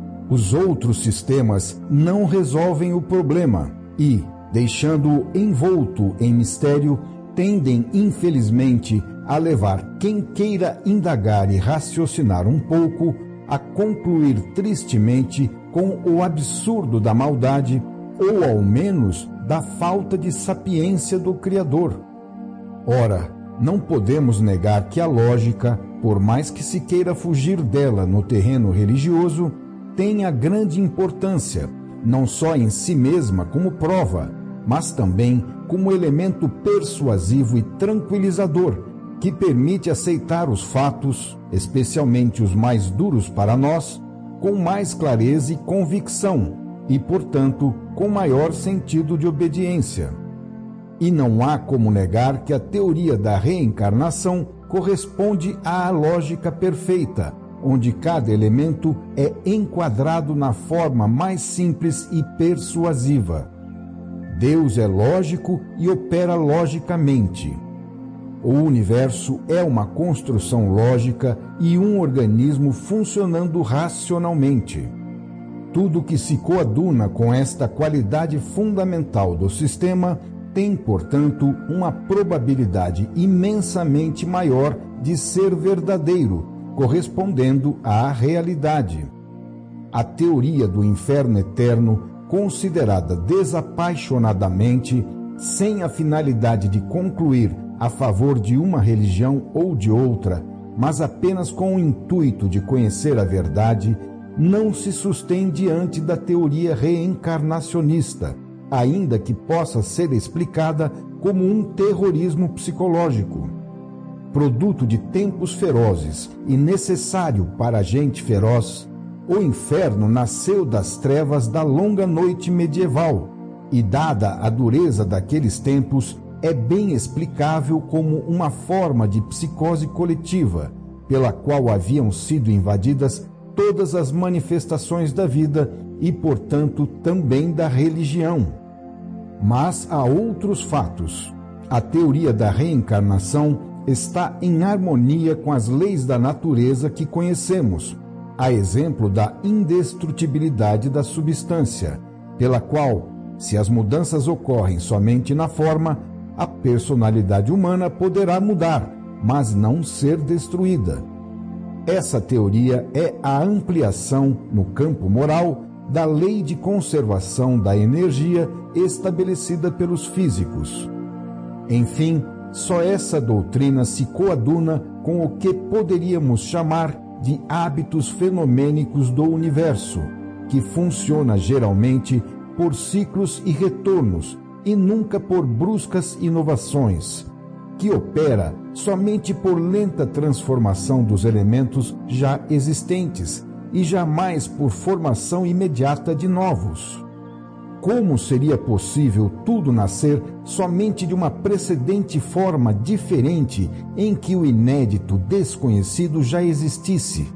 Speaker 1: Os outros sistemas não resolvem o problema e, deixando-o envolto em mistério, tendem, infelizmente, a levar quem queira indagar e raciocinar um pouco a concluir tristemente com o absurdo da maldade ou, ao menos, da falta de sapiência do Criador. Ora, não podemos negar que a lógica, por mais que se queira fugir dela no terreno religioso, tenha grande importância, não só em si mesma como prova, mas também como elemento persuasivo e tranquilizador, que permite aceitar os fatos, especialmente os mais duros para nós, com mais clareza e convicção, e, portanto, com maior sentido de obediência. E não há como negar que a teoria da reencarnação corresponde à lógica perfeita, onde cada elemento é enquadrado na forma mais simples e persuasiva. Deus é lógico e opera logicamente. O universo é uma construção lógica e um organismo funcionando racionalmente. Tudo que se coaduna com esta qualidade fundamental do sistema tem, portanto, uma probabilidade imensamente maior de ser verdadeiro, correspondendo à realidade. A teoria do inferno eterno, considerada desapaixonadamente, sem a finalidade de concluir a favor de uma religião ou de outra, mas apenas com o intuito de conhecer a verdade, não se sustém diante da teoria reencarnacionista, ainda que possa ser explicada como um terrorismo psicológico. Produto de tempos ferozes e necessário para a gente feroz, o inferno nasceu das trevas da longa noite medieval e, dada a dureza daqueles tempos, é bem explicável como uma forma de psicose coletiva, pela qual haviam sido invadidas todas as manifestações da vida e, portanto, também da religião. Mas há outros fatos. A teoria da reencarnação está em harmonia com as leis da natureza que conhecemos, a exemplo da indestrutibilidade da substância, pela qual, se as mudanças ocorrem somente na forma, a personalidade humana poderá mudar, mas não ser destruída. Essa teoria é a ampliação, no campo moral, da lei de conservação da energia estabelecida pelos físicos. Enfim, só essa doutrina se coaduna com o que poderíamos chamar de hábitos fenomênicos do universo, que funciona geralmente por ciclos e retornos e nunca por bruscas inovações, que opera somente por lenta transformação dos elementos já existentes e jamais por formação imediata de novos. Como seria possível tudo nascer somente de uma precedente forma diferente em que o inédito desconhecido já existisse?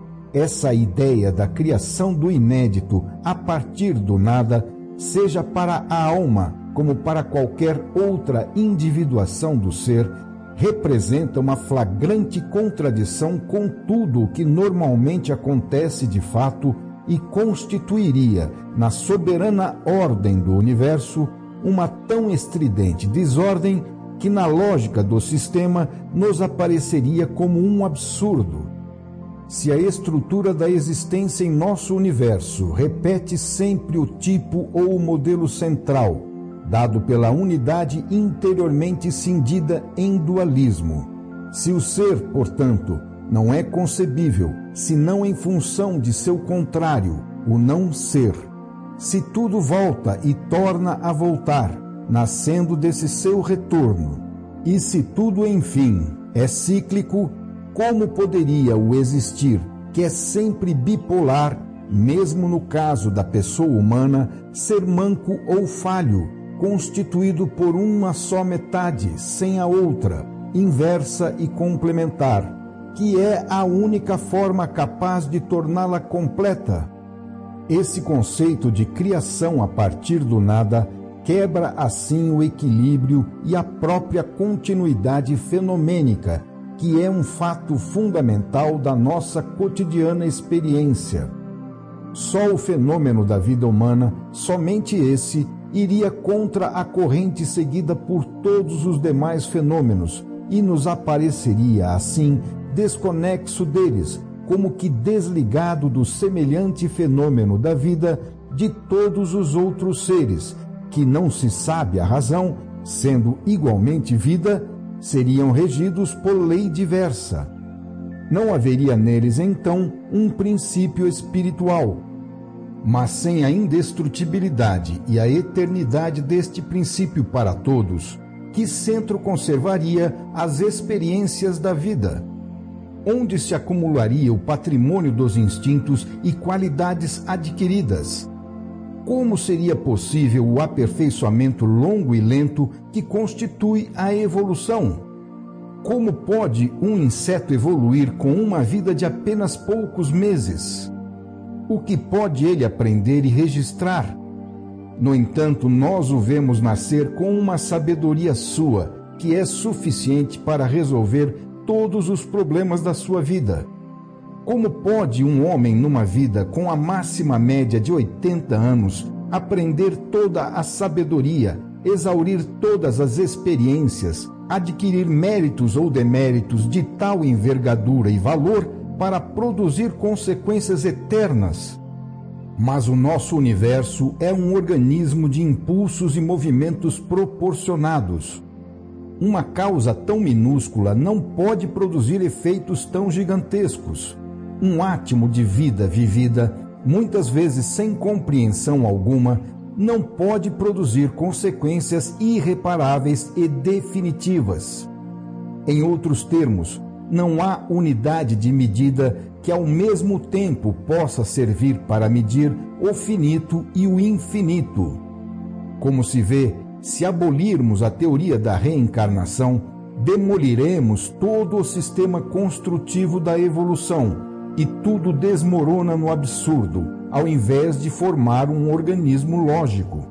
Speaker 1: Essa ideia da criação do inédito a partir do nada, seja para a alma como para qualquer outra individuação do ser, representa uma flagrante contradição com tudo o que normalmente acontece de fato e constituiria, na soberana ordem do universo, uma tão estridente desordem que, na lógica do sistema, nos apareceria como um absurdo. Se a estrutura da existência em nosso universo repete sempre o tipo ou o modelo central, dado pela unidade interiormente cindida em dualismo, se o ser, portanto, não é concebível, senão em função de seu contrário, o não ser, se tudo volta e torna a voltar, nascendo desse seu retorno, e se tudo, enfim, é cíclico, como poderia o existir, que é sempre bipolar, mesmo no caso da pessoa humana, ser manco ou falho, constituído por uma só metade, sem a outra, inversa e complementar, que é a única forma capaz de torná-la completa? Esse conceito de criação a partir do nada quebra assim o equilíbrio e a própria continuidade fenomênica, que é um fato fundamental da nossa cotidiana experiência. Só o fenômeno da vida humana, somente esse, iria contra a corrente seguida por todos os demais fenômenos e nos apareceria, assim, desconexo deles, como que desligado do semelhante fenômeno da vida de todos os outros seres, que não se sabe a razão, sendo igualmente vida, seriam regidos por lei diversa. Não haveria neles, então, um princípio espiritual. Mas sem a indestrutibilidade e a eternidade deste princípio para todos, que centro conservaria as experiências da vida? Onde se acumularia o patrimônio dos instintos e qualidades adquiridas? Como seria possível o aperfeiçoamento longo e lento que constitui a evolução? Como pode um inseto evoluir com uma vida de apenas poucos meses? O que pode ele aprender e registrar? No entanto, nós o vemos nascer com uma sabedoria sua, que é suficiente para resolver todos os problemas da sua vida. Como pode um homem numa vida com a máxima média de 80 anos aprender toda a sabedoria, exaurir todas as experiências, adquirir méritos ou deméritos de tal envergadura e valor para produzir consequências eternas? Mas o nosso universo é um organismo de impulsos e movimentos proporcionados. Uma causa tão minúscula não pode produzir efeitos tão gigantescos. Um átimo de vida vivida, muitas vezes sem compreensão alguma, não pode produzir consequências irreparáveis e definitivas. Em outros termos, não há unidade de medida que ao mesmo tempo possa servir para medir o finito e o infinito. Como se vê, se abolirmos a teoria da reencarnação, demoliremos todo o sistema construtivo da evolução e tudo desmorona no absurdo, ao invés de formar um organismo lógico.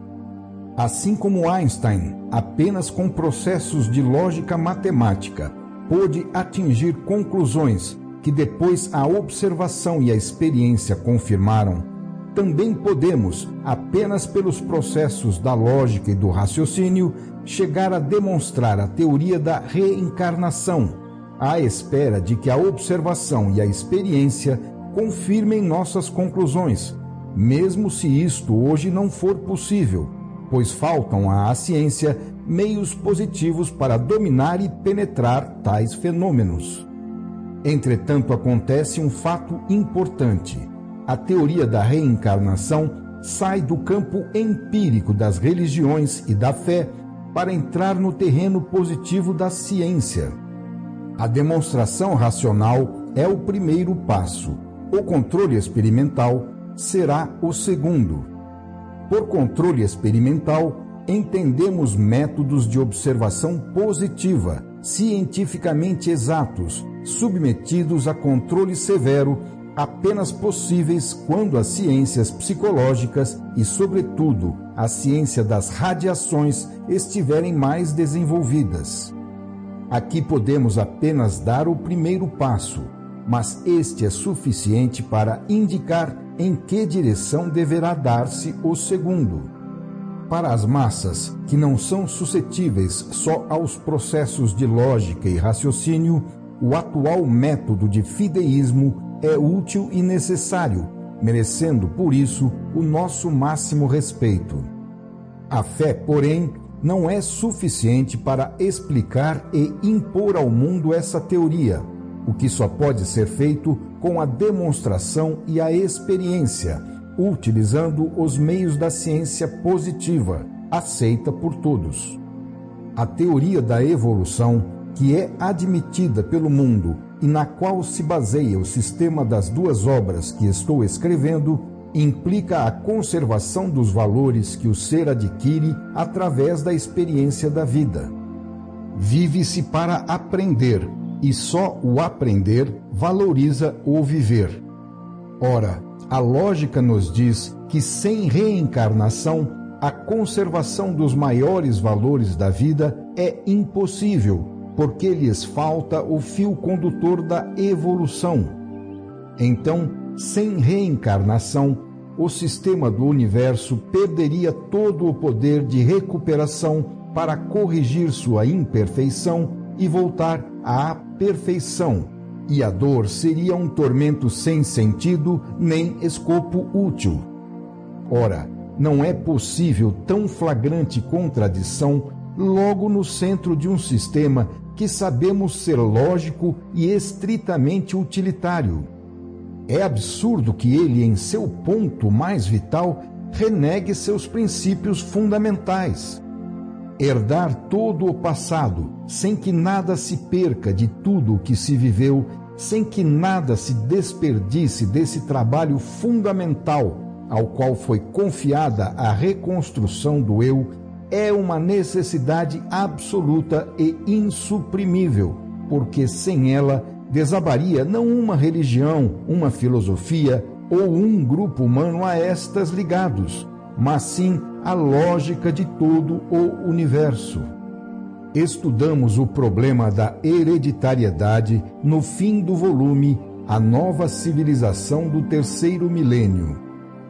Speaker 1: Assim como Einstein, apenas com processos de lógica matemática, pôde atingir conclusões que depois a observação e a experiência confirmaram, também podemos, apenas pelos processos da lógica e do raciocínio, chegar a demonstrar a teoria da reencarnação, à espera de que a observação e a experiência confirmem nossas conclusões, mesmo se isto hoje não for possível, pois faltam à ciência meios positivos para dominar e penetrar tais fenômenos. Entretanto, acontece um fato importante. A teoria da reencarnação sai do campo empírico das religiões e da fé para entrar no terreno positivo da ciência. A demonstração racional é o primeiro passo. O controle experimental será o segundo. Por controle experimental, entendemos métodos de observação positiva, cientificamente exatos, submetidos a controle severo, apenas possíveis quando as ciências psicológicas e, sobretudo, a ciência das radiações estiverem mais desenvolvidas. Aqui podemos apenas dar o primeiro passo, mas este é suficiente para indicar em que direção deverá dar-se o segundo. Para as massas, que não são suscetíveis só aos processos de lógica e raciocínio, o atual método de fideísmo é útil e necessário, merecendo, por isso, o nosso máximo respeito. A fé, porém, não é suficiente para explicar e impor ao mundo essa teoria, o que só pode ser feito com a demonstração e a experiência, utilizando os meios da ciência positiva, aceita por todos. A teoria da evolução, que é admitida pelo mundo e na qual se baseia o sistema das duas obras que estou escrevendo, implica a conservação dos valores que o ser adquire através da experiência da vida. Vive-se para aprender, e só o aprender valoriza o viver. Ora, a lógica nos diz que sem reencarnação, a conservação dos maiores valores da vida é impossível, porque lhes falta o fio condutor da evolução. Então, sem reencarnação, o sistema do universo perderia todo o poder de recuperação para corrigir sua imperfeição e voltar à perfeição, e a dor seria um tormento sem sentido nem escopo útil. Ora, não é possível tão flagrante contradição logo no centro de um sistema que sabemos ser lógico e estritamente utilitário. É absurdo que ele, em seu ponto mais vital, renegue seus princípios fundamentais. Herdar todo o passado, sem que nada se perca de tudo o que se viveu, sem que nada se desperdice desse trabalho fundamental ao qual foi confiada a reconstrução do eu, é uma necessidade absoluta e insuprimível, porque sem ela desabaria não uma religião, uma filosofia ou um grupo humano a estas ligados, mas sim a lógica de todo o universo. Estudamos o problema da hereditariedade no fim do volume A Nova Civilização do Terceiro Milênio.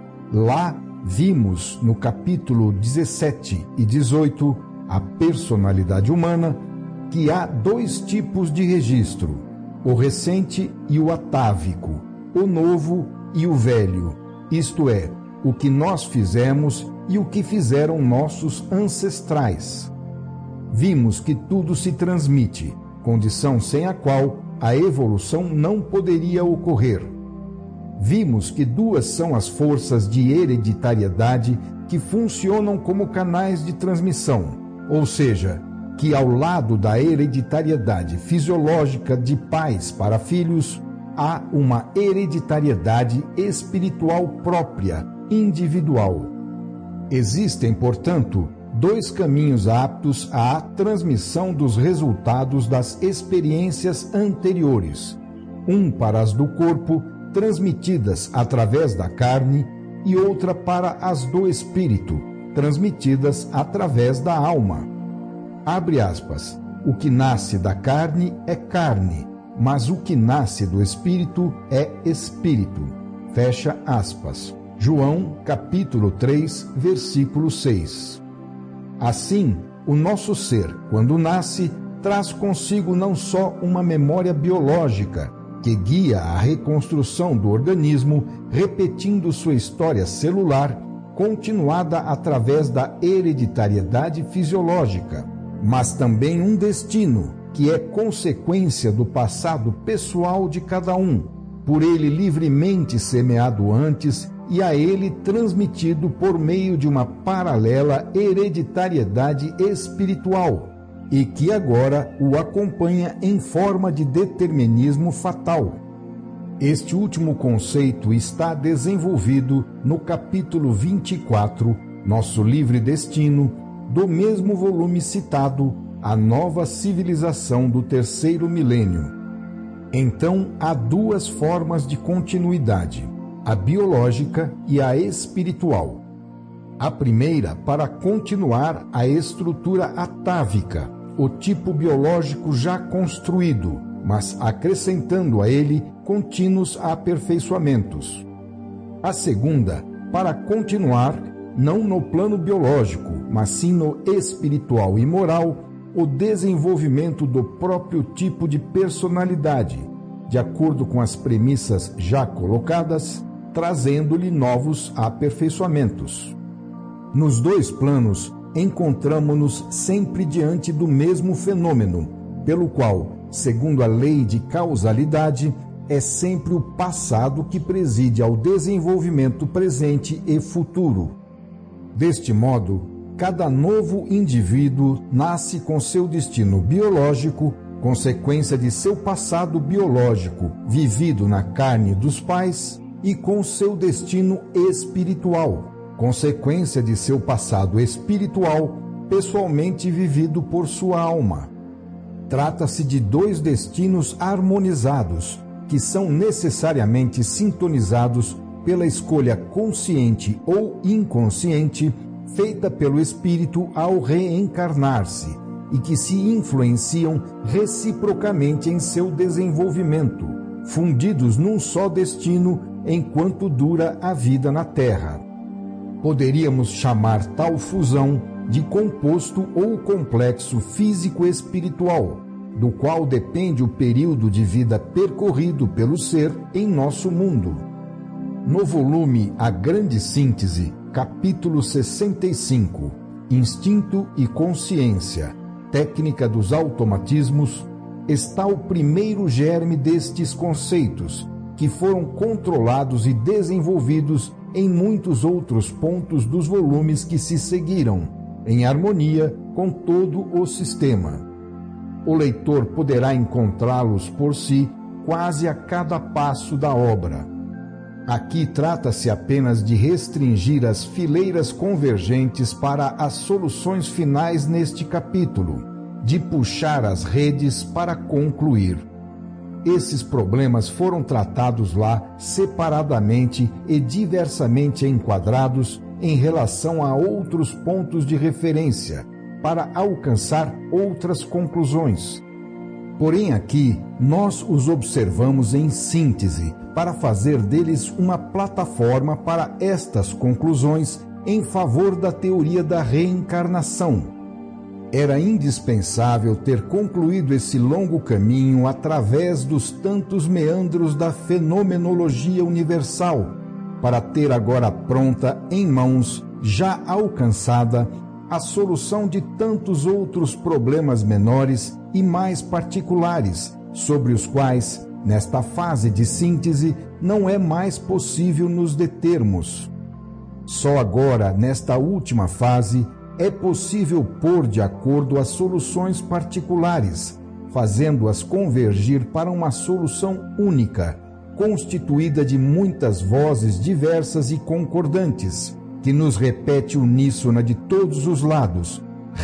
Speaker 1: Lá vimos, no capítulo 17 e 18, A Personalidade Humana, que há dois tipos de registro, o recente e o atávico, o novo e o velho, isto é, o que nós fizemos e o que fizeram nossos ancestrais. Vimos que tudo se transmite, condição sem a qual a evolução não poderia ocorrer. Vimos que duas são as forças de hereditariedade que funcionam como canais de transmissão, ou seja, que ao lado da hereditariedade fisiológica de pais para filhos, há uma hereditariedade espiritual própria, individual. Existem, portanto, dois caminhos aptos à transmissão dos resultados das experiências anteriores, um para as do corpo, transmitidas através da carne, e outra para as do espírito, transmitidas através da alma. Abre aspas, o que nasce da carne é carne, mas o que nasce do espírito é espírito. Fecha aspas. João, capítulo 3, versículo 6. Assim, o nosso ser, quando nasce, traz consigo não só uma memória biológica, que guia a reconstrução do organismo, repetindo sua história celular, continuada através da hereditariedade fisiológica, mas também um destino, que é consequência do passado pessoal de cada um, por ele livremente semeado antes e a ele transmitido por meio de uma paralela hereditariedade espiritual, e que agora o acompanha em forma de determinismo fatal. Este último conceito está desenvolvido no capítulo 24, Nosso Livre Destino, do mesmo volume citado, A Nova Civilização do Terceiro Milênio. Então, há duas formas de continuidade, a biológica e a espiritual. A primeira para continuar a estrutura atávica, o tipo biológico já construído, mas acrescentando a ele contínuos aperfeiçoamentos. A segunda para continuar, não no plano biológico, mas sim no espiritual e moral, o desenvolvimento do próprio tipo de personalidade, de acordo com as premissas já colocadas, trazendo-lhe novos aperfeiçoamentos. Nos dois planos, encontramo-nos sempre diante do mesmo fenômeno, pelo qual, segundo a lei de causalidade, é sempre o passado que preside ao desenvolvimento presente e futuro. Deste modo, cada novo indivíduo nasce com seu destino biológico, consequência de seu passado biológico vivido na carne dos pais, e com seu destino espiritual, consequência de seu passado espiritual pessoalmente vivido por sua alma. Trata-se de dois destinos harmonizados, que são necessariamente sintonizados pela escolha consciente ou inconsciente feita pelo espírito ao reencarnar-se, e que se influenciam reciprocamente em seu desenvolvimento, fundidos num só destino enquanto dura a vida na Terra. Poderíamos chamar tal fusão de composto ou complexo físico-espiritual, do qual depende o período de vida percorrido pelo ser em nosso mundo. No volume A Grande Síntese, capítulo 65, Instinto e Consciência, Técnica dos Automatismos, está o primeiro germe destes conceitos, que foram controlados e desenvolvidos em muitos outros pontos dos volumes que se seguiram, em harmonia com todo o sistema. O leitor poderá encontrá-los por si quase a cada passo da obra. Aqui trata-se apenas de restringir as fileiras convergentes para as soluções finais neste capítulo, de puxar as redes para concluir. Esses problemas foram tratados lá separadamente e diversamente enquadrados em relação a outros pontos de referência, para alcançar outras conclusões. Porém, aqui, nós os observamos em síntese, para fazer deles uma plataforma para estas conclusões em favor da teoria da reencarnação. Era indispensável ter concluído esse longo caminho através dos tantos meandros da fenomenologia universal, para ter agora pronta em mãos, já alcançada, a solução de tantos outros problemas menores e mais particulares, sobre os quais, nesta fase de síntese, não é mais possível nos determos. Só agora, nesta última fase, é possível pôr de acordo as soluções particulares, fazendo-as convergir para uma solução única, constituída de muitas vozes diversas e concordantes, que nos repete uníssona de todos os lados: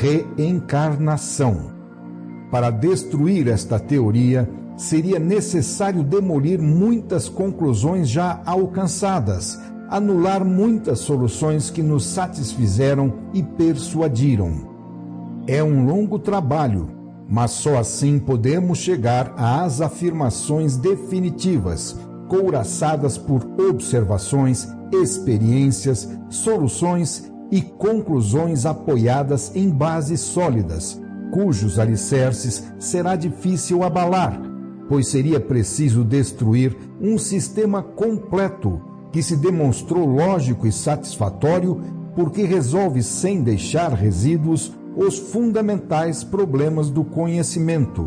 Speaker 1: reencarnação. Para destruir esta teoria, seria necessário demolir muitas conclusões já alcançadas, anular muitas soluções que nos satisfizeram e persuadiram. É um longo trabalho, mas só assim podemos chegar às afirmações definitivas, couraçadas por observações, experiências, soluções e conclusões apoiadas em bases sólidas, cujos alicerces será difícil abalar, pois seria preciso destruir um sistema completo que se demonstrou lógico e satisfatório porque resolve, sem deixar resíduos, os fundamentais problemas do conhecimento.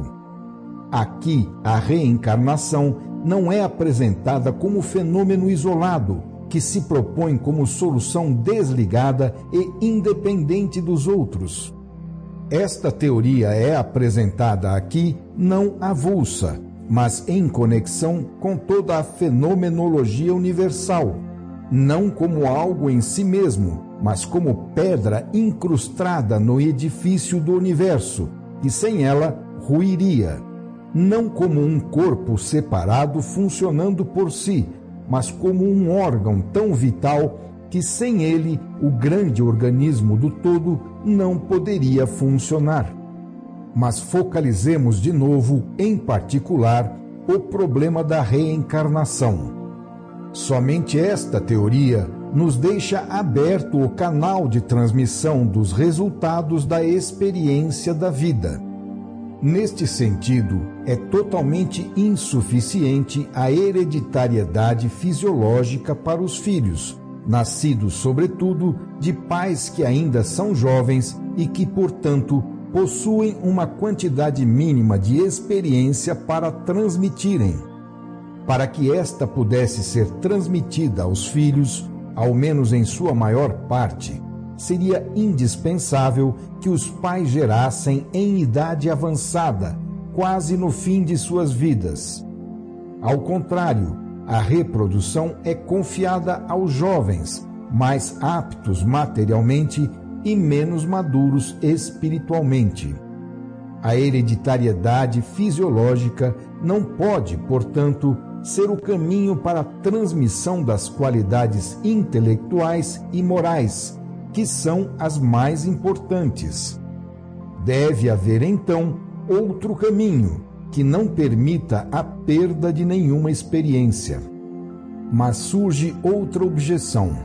Speaker 1: Aqui, a reencarnação não é apresentada como fenômeno isolado, que se propõe como solução desligada e independente dos outros. Esta teoria é apresentada aqui não avulsa, mas em conexão com toda a fenomenologia universal, não como algo em si mesmo, mas como pedra incrustada no edifício do universo, que sem ela ruiria, não como um corpo separado funcionando por si, mas como um órgão tão vital que sem ele o grande organismo do todo não poderia funcionar. Mas focalizemos de novo, em particular, o problema da reencarnação. Somente esta teoria nos deixa aberto o canal de transmissão dos resultados da experiência da vida. Neste sentido, é totalmente insuficiente a hereditariedade fisiológica para os filhos, nascidos, sobretudo, de pais que ainda são jovens e que, portanto, possuem uma quantidade mínima de experiência para transmitirem. Para que esta pudesse ser transmitida aos filhos, ao menos em sua maior parte, seria indispensável que os pais gerassem em idade avançada, quase no fim de suas vidas. Ao contrário, a reprodução é confiada aos jovens, mais aptos materialmente e menos maduros espiritualmente. A hereditariedade fisiológica não pode, portanto, ser o caminho para a transmissão das qualidades intelectuais e morais, que são as mais importantes. Deve haver, então, outro caminho, que não permita a perda de nenhuma experiência. Mas surge outra objeção.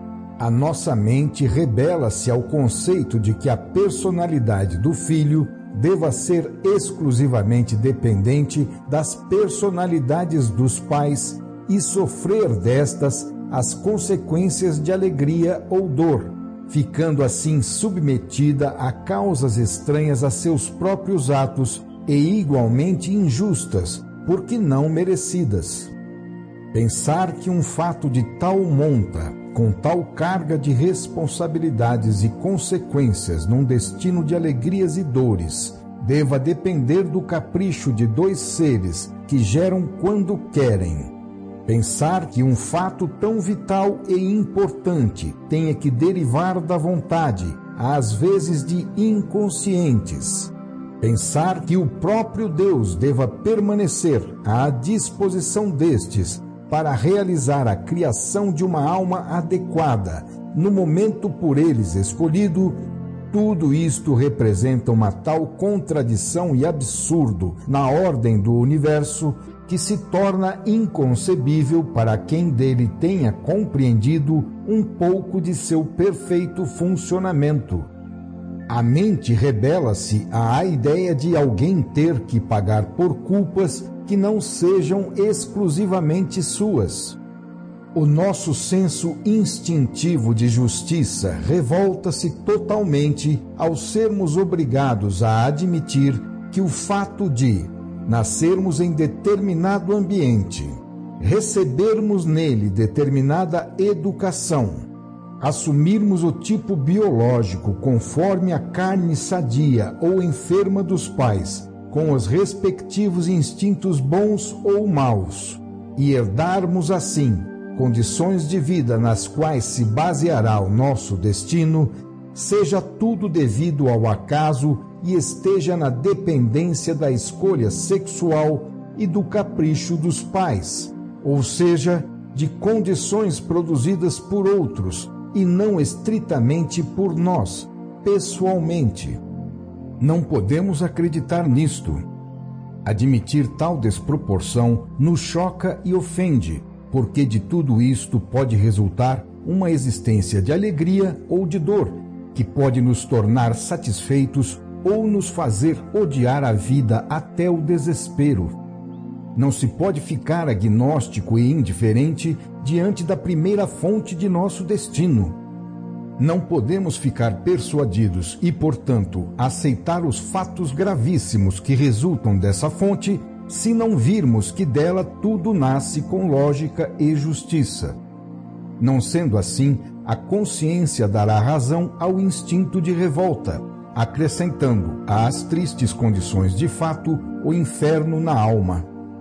Speaker 1: A nossa mente rebela-se ao conceito de que a personalidade do filho deva ser exclusivamente dependente das personalidades dos pais e sofrer destas as consequências de alegria ou dor, ficando assim submetida a causas estranhas a seus próprios atos e igualmente injustas, porque não merecidas. Pensar que um fato de tal monta, com tal carga de responsabilidades e consequências num destino de alegrias e dores, deva depender do capricho de dois seres que geram quando querem. Pensar que um fato tão vital e importante tenha que derivar da vontade, às vezes de inconscientes. Pensar que o próprio Deus deva permanecer à disposição destes para realizar a criação de uma alma adequada no momento por eles escolhido, tudo isto representa uma tal contradição e absurdo na ordem do universo que se torna inconcebível para quem dele tenha compreendido um pouco de seu perfeito funcionamento. A mente rebela-se à ideia de alguém ter que pagar por culpas que não sejam exclusivamente suas. O nosso senso instintivo de justiça revolta-se totalmente ao sermos obrigados a admitir que o fato de nascermos em determinado ambiente, recebermos nele determinada educação, assumirmos o tipo biológico conforme a carne sadia ou enferma dos pais, com os respectivos instintos bons ou maus, e herdarmos assim condições de vida nas quais se baseará o nosso destino, seja tudo devido ao acaso e esteja na dependência da escolha sexual e do capricho dos pais, ou seja, de condições produzidas por outros e não estritamente por nós, pessoalmente. Não podemos acreditar nisto. Admitir tal desproporção nos choca e ofende, porque de tudo isto pode resultar uma existência de alegria ou de dor, que pode nos tornar satisfeitos ou nos fazer odiar a vida até o desespero. Não se pode ficar agnóstico e indiferente diante da primeira fonte de nosso destino. Não podemos ficar persuadidos e, portanto, aceitar os fatos gravíssimos que resultam dessa fonte se não virmos que dela tudo nasce com lógica e justiça. Não sendo assim, a consciência dará razão ao instinto de revolta, acrescentando às tristes condições de fato o inferno na alma.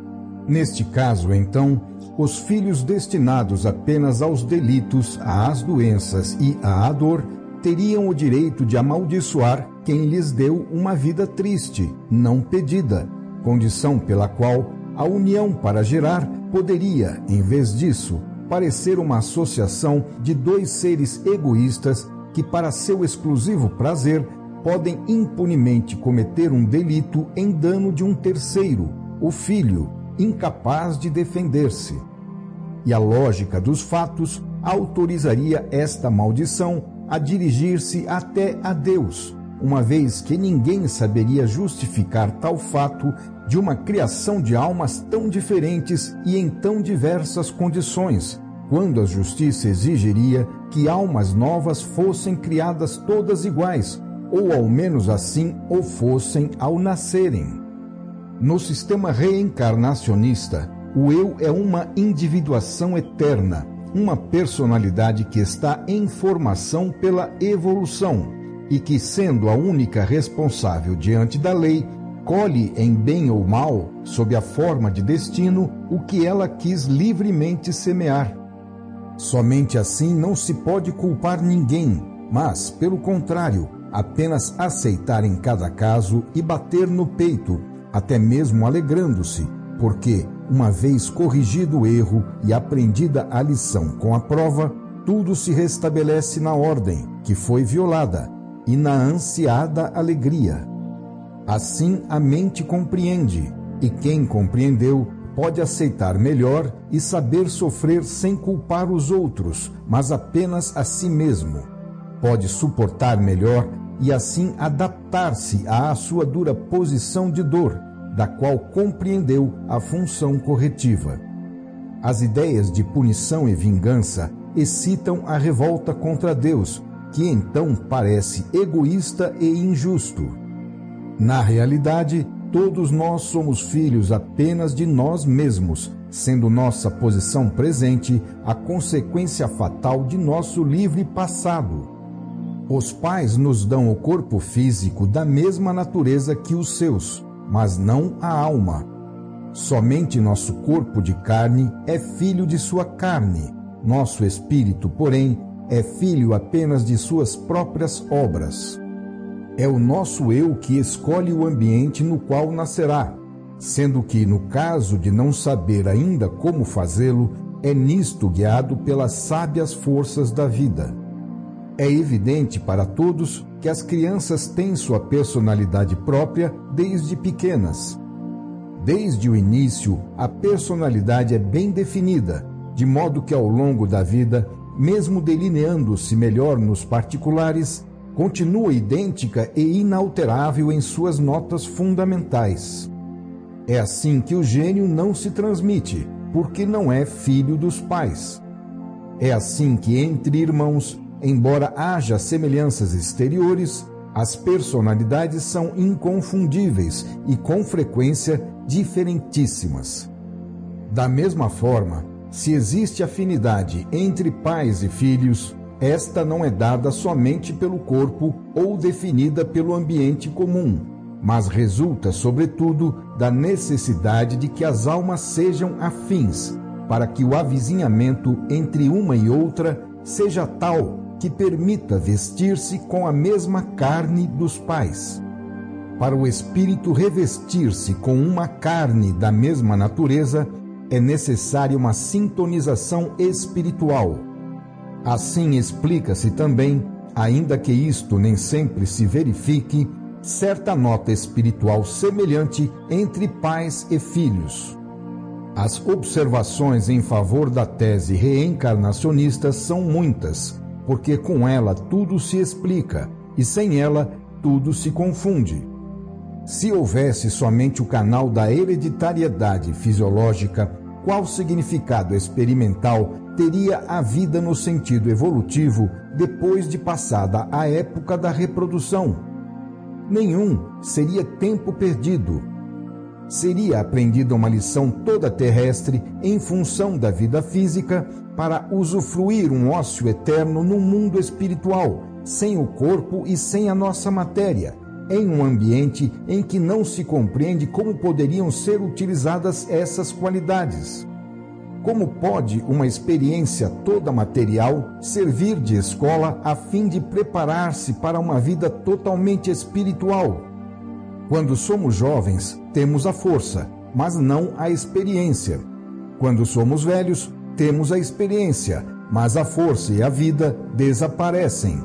Speaker 1: Neste caso, então, os filhos destinados apenas aos delitos, às doenças e à dor teriam o direito de amaldiçoar quem lhes deu uma vida triste, não pedida, condição pela qual a união para gerar poderia, em vez disso, parecer uma associação de dois seres egoístas que, para seu exclusivo prazer, podem impunemente cometer um delito em dano de um terceiro, o filho, incapaz de defender-se. E a lógica dos fatos autorizaria esta maldição a dirigir-se até a Deus, uma vez que ninguém saberia justificar tal fato de uma criação de almas tão diferentes e em tão diversas condições, quando a justiça exigiria que almas novas fossem criadas todas iguais, ou ao menos assim o fossem ao nascerem. No sistema reencarnacionista, o eu é uma individuação eterna, uma personalidade que está em formação pela evolução e que, sendo a única responsável diante da lei, colhe em bem ou mal, sob a forma de destino, o que ela quis livremente semear. Somente assim não se pode culpar ninguém, mas, pelo contrário, apenas aceitar em cada caso e bater no peito, até mesmo alegrando-se, porque, uma vez corrigido o erro e aprendida a lição com a prova, tudo se restabelece na ordem que foi violada e na ansiada alegria. Assim a mente compreende, e quem compreendeu pode aceitar melhor e saber sofrer sem culpar os outros, mas apenas a si mesmo. Pode suportar melhor e assim adaptar-se à sua dura posição de dor, da qual compreendeu a função corretiva. As ideias de punição e vingança excitam a revolta contra Deus, que então parece egoísta e injusto. Na realidade, todos nós somos filhos apenas de nós mesmos, sendo nossa posição presente a consequência fatal de nosso livre passado. Os pais nos dão o corpo físico da mesma natureza que os seus, mas não a alma. Somente nosso corpo de carne é filho de sua carne. Nosso espírito, porém, é filho apenas de suas próprias obras. É o nosso eu que escolhe o ambiente no qual nascerá, sendo que, no caso de não saber ainda como fazê-lo, é nisto guiado pelas sábias forças da vida. É evidente para todos que as crianças têm sua personalidade própria desde pequenas. Desde o início, a personalidade é bem definida, de modo que ao longo da vida, mesmo delineando-se melhor nos particulares, continua idêntica e inalterável em suas notas fundamentais. É assim que o gênio não se transmite, porque não é filho dos pais. É assim que entre irmãos, embora haja semelhanças exteriores, as personalidades são inconfundíveis e, com frequência, diferentíssimas. Da mesma forma, se existe afinidade entre pais e filhos, esta não é dada somente pelo corpo ou definida pelo ambiente comum, mas resulta, sobretudo, da necessidade de que as almas sejam afins, para que o avizinhamento entre uma e outra seja tal que permita vestir-se com a mesma carne dos pais. Para o espírito revestir-se com uma carne da mesma natureza, é necessária uma sintonização espiritual. Assim explica-se também, ainda que isto nem sempre se verifique, certa nota espiritual semelhante entre pais e filhos. As observações em favor da tese reencarnacionista são muitas, porque com ela tudo se explica, e sem ela tudo se confunde. Se houvesse somente o canal da hereditariedade fisiológica, qual significado experimental teria a vida no sentido evolutivo depois de passada a época da reprodução? Nenhum, seria tempo perdido. Seria aprendida uma lição toda terrestre em função da vida física para usufruir um ócio eterno no mundo espiritual, sem o corpo e sem a nossa matéria, em um ambiente em que não se compreende como poderiam ser utilizadas essas qualidades. Como pode uma experiência toda material servir de escola a fim de preparar-se para uma vida totalmente espiritual? Quando somos jovens, temos a força, mas não a experiência. Quando somos velhos, temos a experiência, mas a força e a vida desaparecem.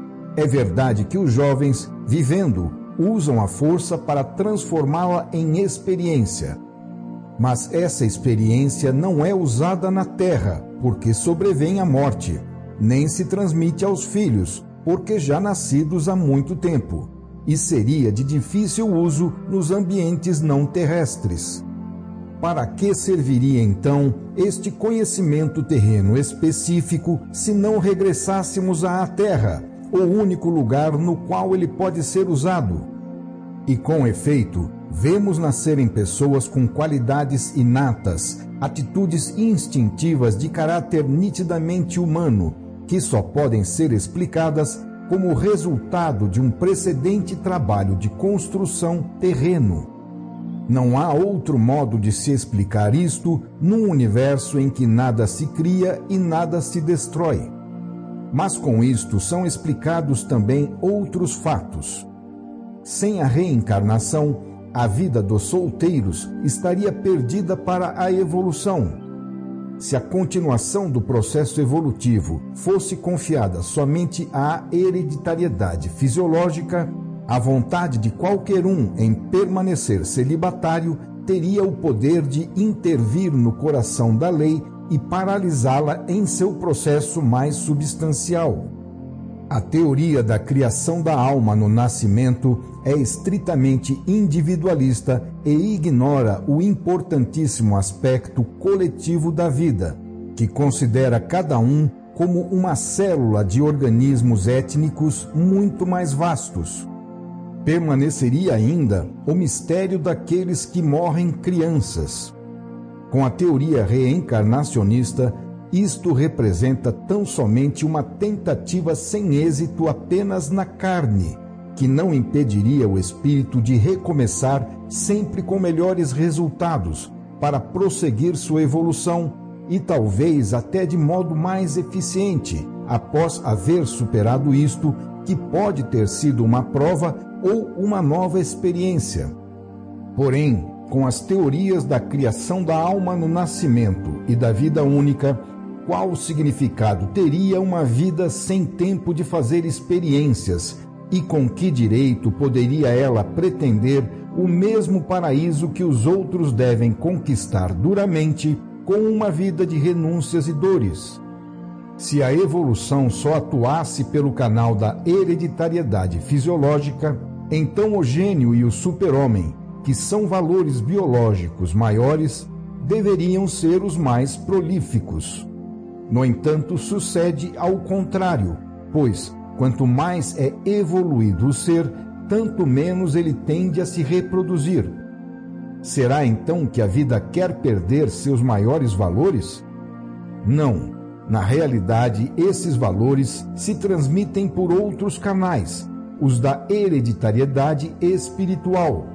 Speaker 1: É verdade que os jovens, vivendo, usam a força para transformá-la em experiência. Mas essa experiência não é usada na terra, porque sobrevém a morte, nem se transmite aos filhos, porque já nascidos há muito tempo, e seria de difícil uso nos ambientes não terrestres. Para que serviria então este conhecimento terreno específico se não regressássemos à terra, o único lugar no qual ele pode ser usado? E com efeito, vemos nascerem pessoas com qualidades inatas, atitudes instintivas de caráter nitidamente humano, que só podem ser explicadas como resultado de um precedente trabalho de construção terreno. Não há outro modo de se explicar isto num universo em que nada se cria e nada se destrói. Mas com isto são explicados também outros fatos. Sem a reencarnação, a vida dos solteiros estaria perdida para a evolução. Se a continuação do processo evolutivo fosse confiada somente à hereditariedade fisiológica, a vontade de qualquer um em permanecer celibatário teria o poder de intervir no coração da lei e paralisá-la em seu processo mais substancial. A teoria da criação da alma no nascimento é estritamente individualista e ignora o importantíssimo aspecto coletivo da vida, que considera cada um como uma célula de organismos étnicos muito mais vastos. Permaneceria ainda o mistério daqueles que morrem crianças. Com a teoria reencarnacionista, isto representa tão somente uma tentativa sem êxito apenas na carne, que não impediria o espírito de recomeçar sempre com melhores resultados para prosseguir sua evolução e talvez até de modo mais eficiente, após haver superado isto, que pode ter sido uma prova ou uma nova experiência. Porém, com as teorias da criação da alma no nascimento e da vida única, qual significado teria uma vida sem tempo de fazer experiências e com que direito poderia ela pretender o mesmo paraíso que os outros devem conquistar duramente com uma vida de renúncias e dores? Se a evolução só atuasse pelo canal da hereditariedade fisiológica, então o gênio e o super-homem, que são valores biológicos maiores, deveriam ser os mais prolíficos. No entanto, sucede ao contrário, pois, quanto mais é evoluído o ser, tanto menos ele tende a se reproduzir. Será então que a vida quer perder seus maiores valores? Não. Na realidade, esses valores se transmitem por outros canais, os da hereditariedade espiritual.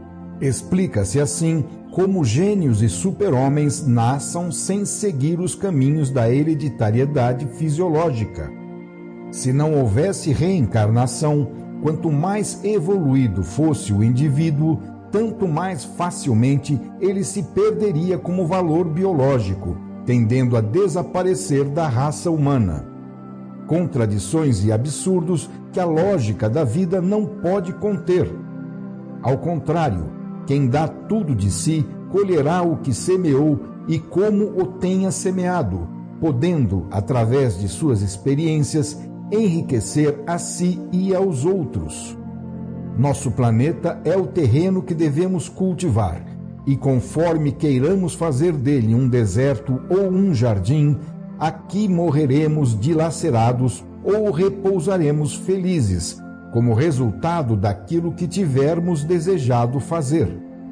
Speaker 1: Explica-se assim como gênios e super-homens nasçam sem seguir os caminhos da hereditariedade fisiológica. Se não houvesse reencarnação, quanto mais evoluído fosse o indivíduo, tanto mais facilmente ele se perderia como valor biológico, tendendo a desaparecer da raça humana. Contradições e absurdos que a lógica da vida não pode conter. Ao contrário, quem dá tudo de si colherá o que semeou e como o tenha semeado, podendo, através de suas experiências, enriquecer a si e aos outros. Nosso planeta é o terreno que devemos cultivar, e conforme queiramos fazer dele um deserto ou um jardim, aqui morreremos dilacerados ou repousaremos felizes, como resultado daquilo que tivermos desejado fazer.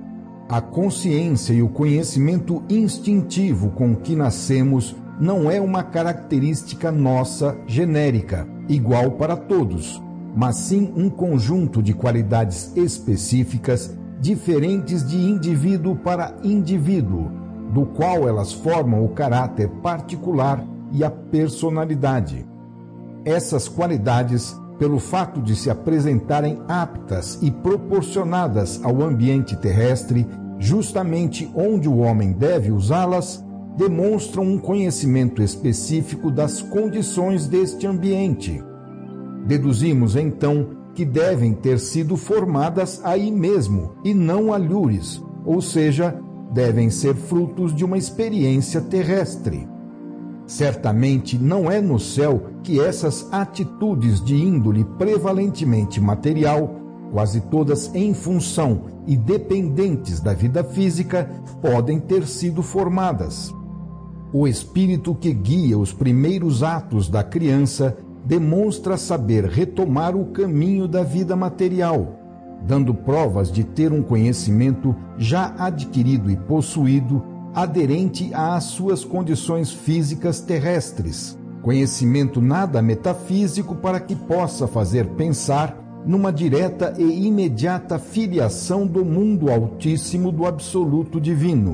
Speaker 1: A consciência e o conhecimento instintivo com que nascemos não é uma característica nossa genérica, igual para todos, mas sim um conjunto de qualidades específicas diferentes de indivíduo para indivíduo, do qual elas formam o caráter particular e a personalidade. Essas qualidades, pelo fato de se apresentarem aptas e proporcionadas ao ambiente terrestre, justamente onde o homem deve usá-las, demonstram um conhecimento específico das condições deste ambiente. Deduzimos, então, que devem ter sido formadas aí mesmo e não alhures, ou seja, devem ser frutos de uma experiência terrestre. Certamente não é no céu que essas atitudes de índole prevalentemente material, quase todas em função e dependentes da vida física, podem ter sido formadas. O espírito que guia os primeiros atos da criança demonstra saber retomar o caminho da vida material, dando provas de ter um conhecimento já adquirido e possuído aderente às suas condições físicas terrestres, conhecimento nada metafísico para que possa fazer pensar numa direta e imediata filiação do mundo altíssimo do absoluto divino.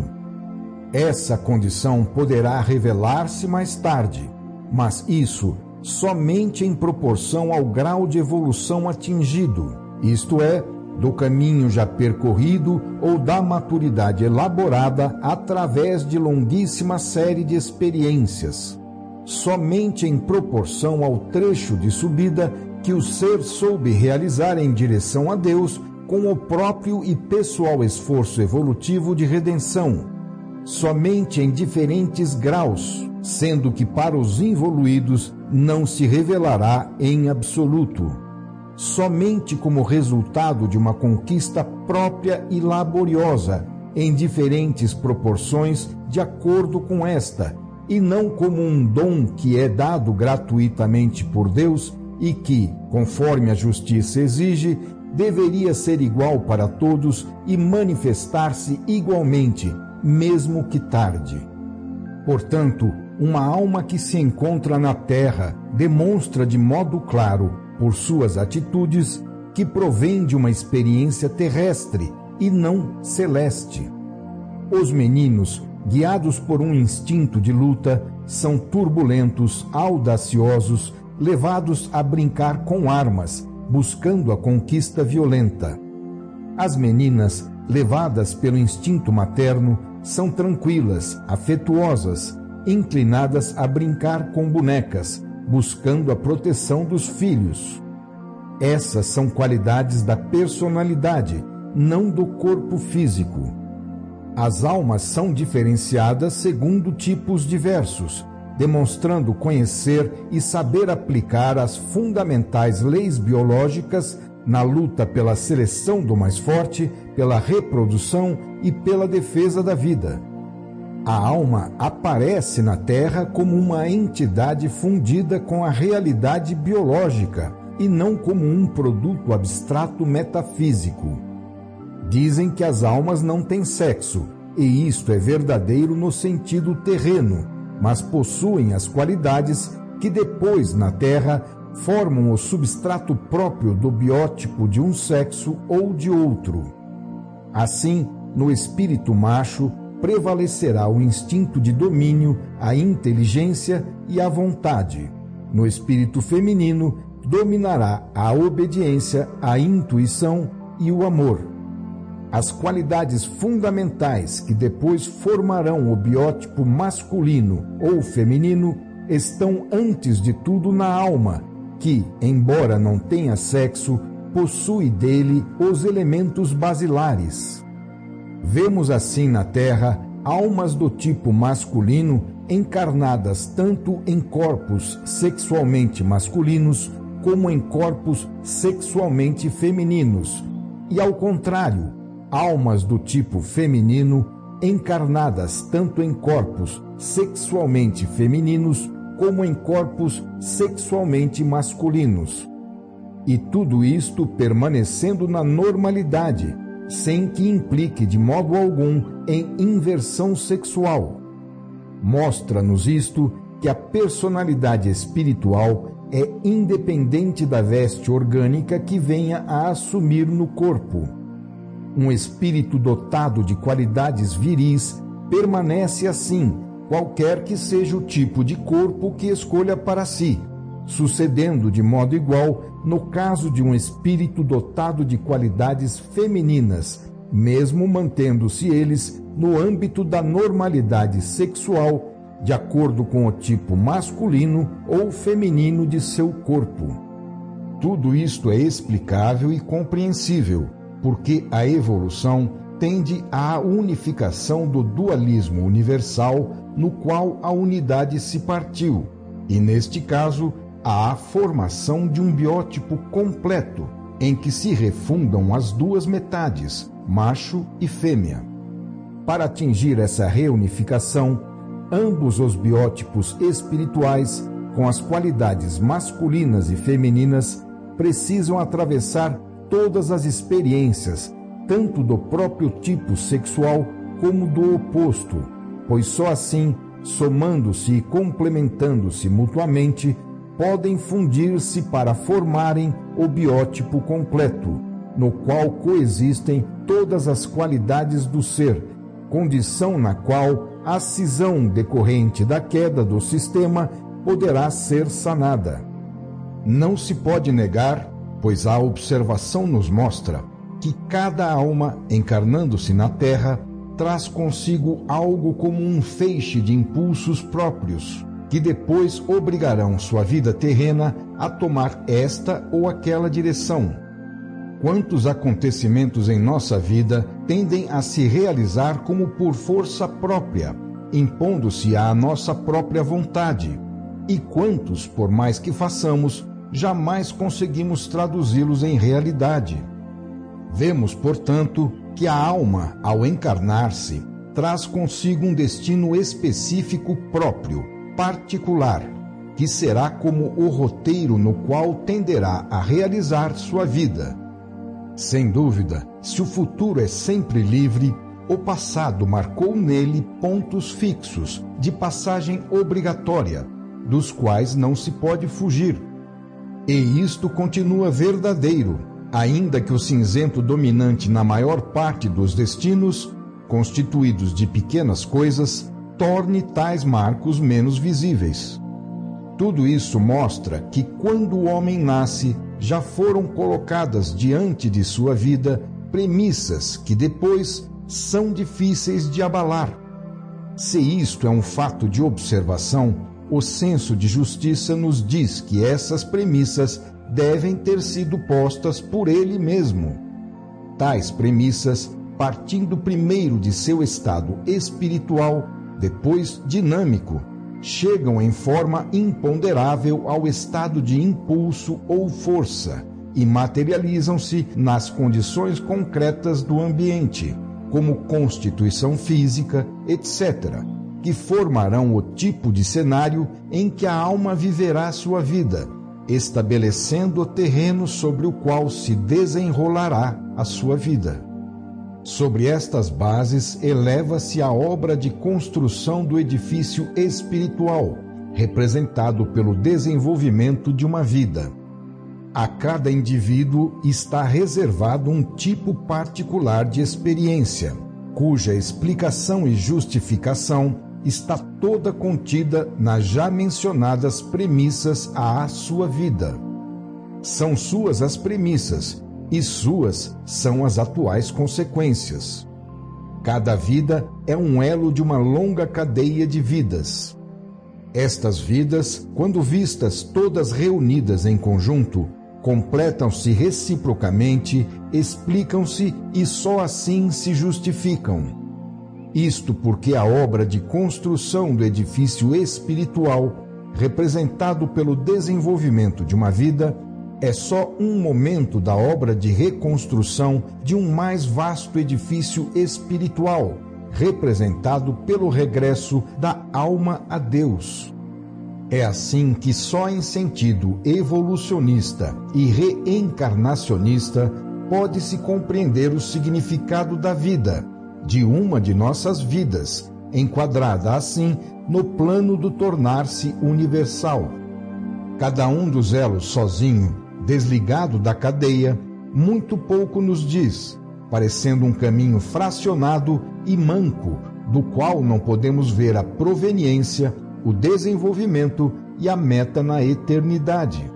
Speaker 1: Essa condição poderá revelar-se mais tarde, mas isso somente em proporção ao grau de evolução atingido, isto é, do caminho já percorrido ou da maturidade elaborada através de longuíssima série de experiências. Somente em proporção ao trecho de subida que o ser soube realizar em direção a Deus com o próprio e pessoal esforço evolutivo de redenção. Somente em diferentes graus, sendo que para os involuídos não se revelará em absoluto. Somente como resultado de uma conquista própria e laboriosa, em diferentes proporções de acordo com esta, e não como um dom que é dado gratuitamente por Deus e que, conforme a justiça exige, deveria ser igual para todos e manifestar-se igualmente, mesmo que tarde. Portanto, uma alma que se encontra na terra demonstra de modo claro, por suas atitudes, que provém de uma experiência terrestre e não celeste. Os meninos, guiados por um instinto de luta, são turbulentos, audaciosos, levados a brincar com armas, buscando a conquista violenta. As meninas, levadas pelo instinto materno, são tranquilas, afetuosas, inclinadas a brincar com bonecas, buscando a proteção dos filhos. Essas são qualidades da personalidade, não do corpo físico. As almas são diferenciadas segundo tipos diversos, demonstrando conhecer e saber aplicar as fundamentais leis biológicas na luta pela seleção do mais forte, pela reprodução e pela defesa da vida. A alma aparece na Terra como uma entidade fundida com a realidade biológica e não como um produto abstrato metafísico. Dizem que as almas não têm sexo, e isto é verdadeiro no sentido terreno, mas possuem as qualidades que depois, na Terra, formam o substrato próprio do biótipo de um sexo ou de outro. Assim, no espírito macho, prevalecerá o instinto de domínio, a inteligência e a vontade. No espírito feminino, dominará a obediência, a intuição e o amor. As qualidades fundamentais que depois formarão o biótipo masculino ou feminino estão antes de tudo na alma, que, embora não tenha sexo, possui dele os elementos basilares. Vemos assim na Terra almas do tipo masculino encarnadas tanto em corpos sexualmente masculinos como em corpos sexualmente femininos, e ao contrário, almas do tipo feminino encarnadas tanto em corpos sexualmente femininos como em corpos sexualmente masculinos. E tudo isto permanecendo na normalidade, sem que implique de modo algum em inversão sexual. Mostra-nos isto que a personalidade espiritual é independente da veste orgânica que venha a assumir no corpo. Um espírito dotado de qualidades viris permanece assim, qualquer que seja o tipo de corpo que escolha para si, sucedendo de modo igual no caso de um espírito dotado de qualidades femininas, mesmo mantendo-se eles no âmbito da normalidade sexual, de acordo com o tipo masculino ou feminino de seu corpo. Tudo isto é explicável e compreensível, porque a evolução tende à unificação do dualismo universal no qual a unidade se partiu, e neste caso, à formação de um biótipo completo, em que se refundam as duas metades, macho e fêmea. Para atingir essa reunificação, ambos os biótipos espirituais, com as qualidades masculinas e femininas, precisam atravessar todas as experiências, tanto do próprio tipo sexual como do oposto, pois só assim, somando-se e complementando-se mutuamente, podem fundir-se para formarem o biótipo completo, no qual coexistem todas as qualidades do ser, condição na qual a cisão decorrente da queda do sistema poderá ser sanada. Não se pode negar, pois a observação nos mostra que cada alma, encarnando-se na Terra, traz consigo algo como um feixe de impulsos próprios, que depois obrigarão sua vida terrena a tomar esta ou aquela direção. Quantos acontecimentos em nossa vida tendem a se realizar como por força própria, impondo-se à nossa própria vontade, e quantos, por mais que façamos, jamais conseguimos traduzi-los em realidade. Vemos, portanto, que a alma, ao encarnar-se, traz consigo um destino específico próprio, particular, que será como o roteiro no qual tenderá a realizar sua vida. Sem dúvida, se o futuro é sempre livre, o passado marcou nele pontos fixos, de passagem obrigatória, dos quais não se pode fugir. E isto continua verdadeiro, ainda que o cinzento dominante na maior parte dos destinos, constituídos de pequenas coisas, torne tais marcos menos visíveis. Tudo isso mostra que quando o homem nasce, já foram colocadas diante de sua vida premissas que depois são difíceis de abalar. Se isto é um fato de observação, o senso de justiça nos diz que essas premissas devem ter sido postas por ele mesmo. Tais premissas, partindo primeiro de seu estado espiritual, depois dinâmico, chegam em forma imponderável ao estado de impulso ou força e materializam-se nas condições concretas do ambiente, como constituição física, etc., que formarão o tipo de cenário em que a alma viverá sua vida, estabelecendo o terreno sobre o qual se desenrolará a sua vida. Sobre estas bases eleva-se a obra de construção do edifício espiritual, representado pelo desenvolvimento de uma vida. A cada indivíduo está reservado um tipo particular de experiência, cuja explicação e justificação está toda contida nas já mencionadas premissas à sua vida. São suas as premissas, e suas são as atuais consequências. Cada vida é um elo de uma longa cadeia de vidas. Estas vidas, quando vistas todas reunidas em conjunto, completam-se reciprocamente, explicam-se e só assim se justificam. Isto porque a obra de construção do edifício espiritual, representado pelo desenvolvimento de uma vida, é só um momento da obra de reconstrução de um mais vasto edifício espiritual, representado pelo regresso da alma a Deus. É assim que só em sentido evolucionista e reencarnacionista pode-se compreender o significado da vida, de uma de nossas vidas, enquadrada assim no plano do tornar-se universal. Cada um dos elos sozinho, desligado da cadeia, muito pouco nos diz, parecendo um caminho fracionado e manco, do qual não podemos ver a proveniência, o desenvolvimento e a meta na eternidade.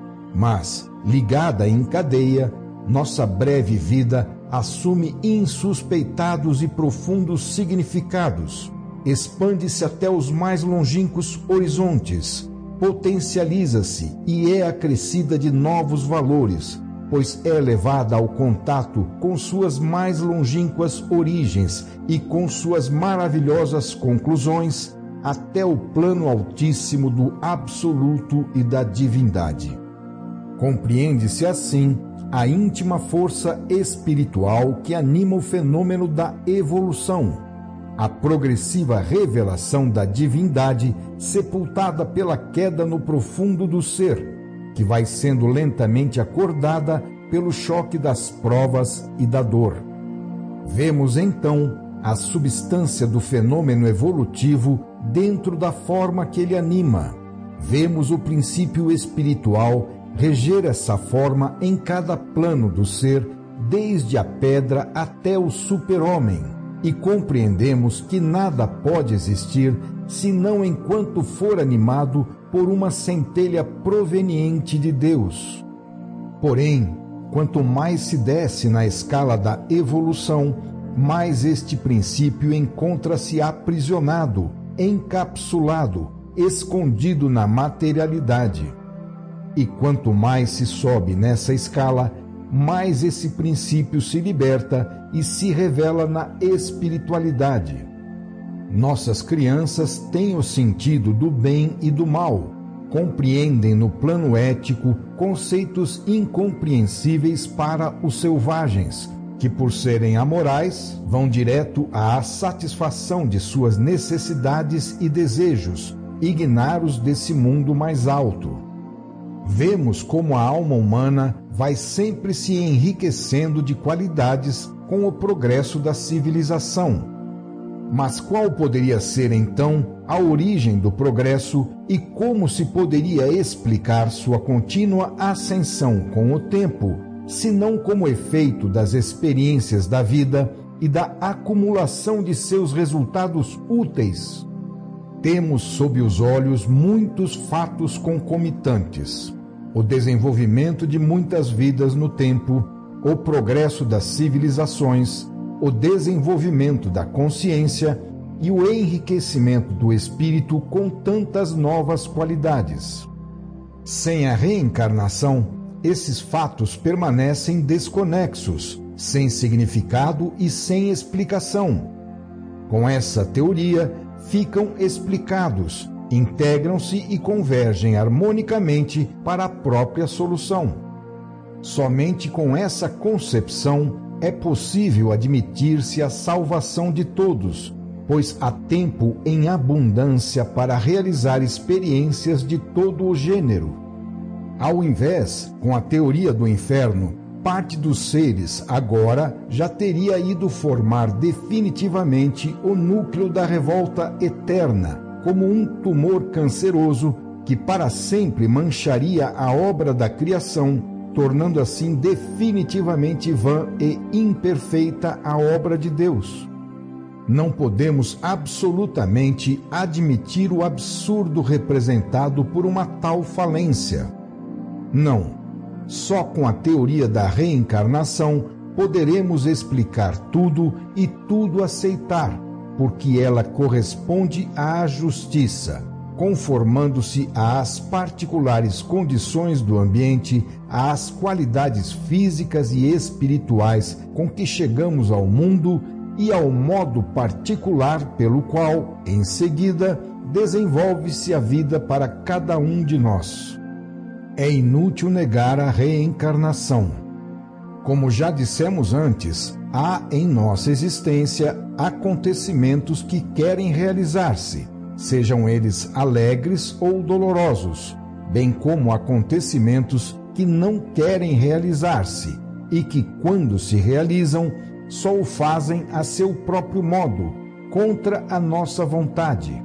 Speaker 1: Mas, ligada em cadeia, nossa breve vida assume insuspeitados e profundos significados, expande-se até os mais longínquos horizontes, potencializa-se e é acrescida de novos valores, pois é levada ao contato com suas mais longínquas origens e com suas maravilhosas conclusões até o plano altíssimo do absoluto e da divindade. Compreende-se assim a íntima força espiritual que anima o fenômeno da evolução, a progressiva revelação da divindade sepultada pela queda no profundo do ser, que vai sendo lentamente acordada pelo choque das provas e da dor. Vemos então a substância do fenômeno evolutivo dentro da forma que ele anima. Vemos o princípio espiritual reger essa forma em cada plano do ser, desde a pedra até o super-homem, e compreendemos que nada pode existir senão enquanto for animado por uma centelha proveniente de Deus. Porém, quanto mais se desce na escala da evolução, mais este princípio encontra-se aprisionado, encapsulado, escondido na materialidade. E quanto mais se sobe nessa escala, mais esse princípio se liberta e se revela na espiritualidade. Nossas crianças têm o sentido do bem e do mal, compreendem no plano ético conceitos incompreensíveis para os selvagens, que por serem amorais, vão direto à satisfação de suas necessidades e desejos, ignaros desse mundo mais alto. Vemos como a alma humana vai sempre se enriquecendo de qualidades com o progresso da civilização. Mas qual poderia ser, então, a origem do progresso e como se poderia explicar sua contínua ascensão com o tempo, se não como efeito das experiências da vida e da acumulação de seus resultados úteis? Temos sob os olhos muitos fatos concomitantes: o desenvolvimento de muitas vidas no tempo, o progresso das civilizações, o desenvolvimento da consciência e o enriquecimento do espírito com tantas novas qualidades. Sem a reencarnação, esses fatos permanecem desconexos, sem significado e sem explicação. Com essa teoria, ficam explicados, integram-se e convergem harmonicamente para a própria solução. Somente com essa concepção é possível admitir-se a salvação de todos, pois há tempo em abundância para realizar experiências de todo o gênero. Ao invés, com a teoria do inferno, parte dos seres agora já teria ido formar definitivamente o núcleo da revolta eterna, como um tumor canceroso que para sempre mancharia a obra da criação, tornando assim definitivamente vã e imperfeita a obra de Deus. Não podemos absolutamente admitir o absurdo representado por uma tal falência. Não, só com a teoria da reencarnação poderemos explicar tudo e tudo aceitar, porque ela corresponde à justiça, conformando-se às particulares condições do ambiente, às qualidades físicas e espirituais com que chegamos ao mundo e ao modo particular pelo qual, em seguida, desenvolve-se a vida para cada um de nós. É inútil negar a reencarnação. Como já dissemos antes, há em nossa existência acontecimentos que querem realizar-se, sejam eles alegres ou dolorosos, bem como acontecimentos que não querem realizar-se e que, quando se realizam, só o fazem a seu próprio modo, contra a nossa vontade.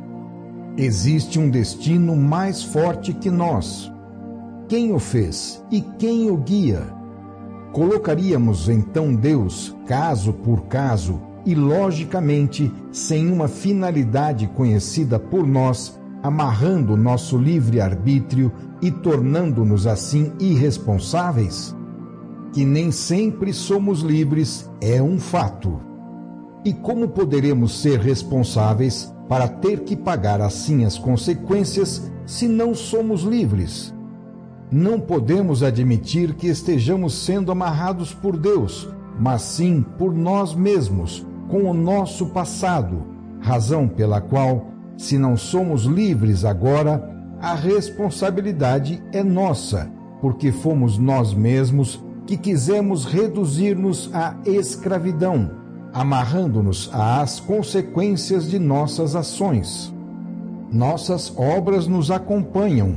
Speaker 1: Existe um destino mais forte que nós. Quem o fez e quem o guia? Colocaríamos então Deus, caso por caso, e logicamente, sem uma finalidade conhecida por nós, amarrando nosso livre-arbítrio e tornando-nos assim irresponsáveis? Que nem sempre somos livres é um fato. E como poderemos ser responsáveis para ter que pagar assim as consequências se não somos livres? Não podemos admitir que estejamos sendo amarrados por Deus, mas sim por nós mesmos, com o nosso passado, razão pela qual, se não somos livres agora, a responsabilidade é nossa, porque fomos nós mesmos que quisemos reduzir-nos à escravidão, amarrando-nos às consequências de nossas ações. Nossas obras nos acompanham.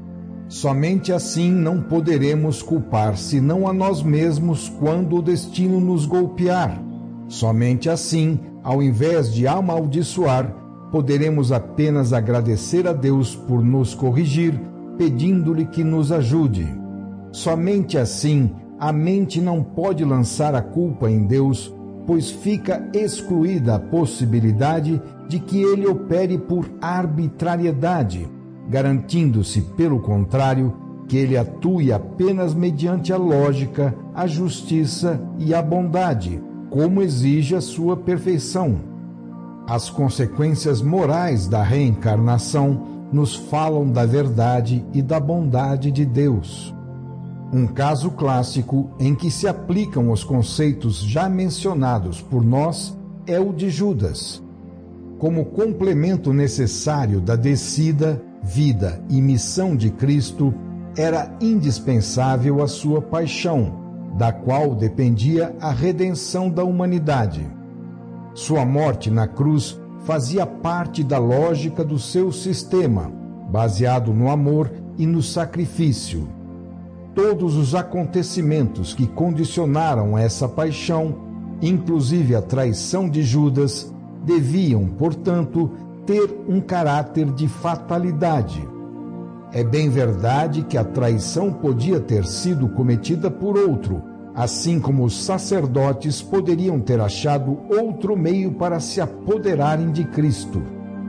Speaker 1: Somente assim não poderemos culpar senão a nós mesmos quando o destino nos golpear. Somente assim, ao invés de amaldiçoar, poderemos apenas agradecer a Deus por nos corrigir, pedindo-lhe que nos ajude. Somente assim, a mente não pode lançar a culpa em Deus, pois fica excluída a possibilidade de que ele opere por arbitrariedade, garantindo-se, pelo contrário, que ele atue apenas mediante a lógica, a justiça e a bondade, como exige a sua perfeição. As consequências morais da reencarnação nos falam da verdade e da bondade de Deus. Um caso clássico em que se aplicam os conceitos já mencionados por nós é o de Judas. Como complemento necessário da descida, vida e missão de Cristo, era indispensável a sua paixão, da qual dependia a redenção da humanidade. Sua morte na cruz fazia parte da lógica do seu sistema, baseado no amor e no sacrifício. Todos os acontecimentos que condicionaram essa paixão, inclusive a traição de Judas, deviam, portanto, ter um caráter de fatalidade. É bem verdade que a traição podia ter sido cometida por outro, assim como os sacerdotes poderiam ter achado outro meio para se apoderarem de Cristo.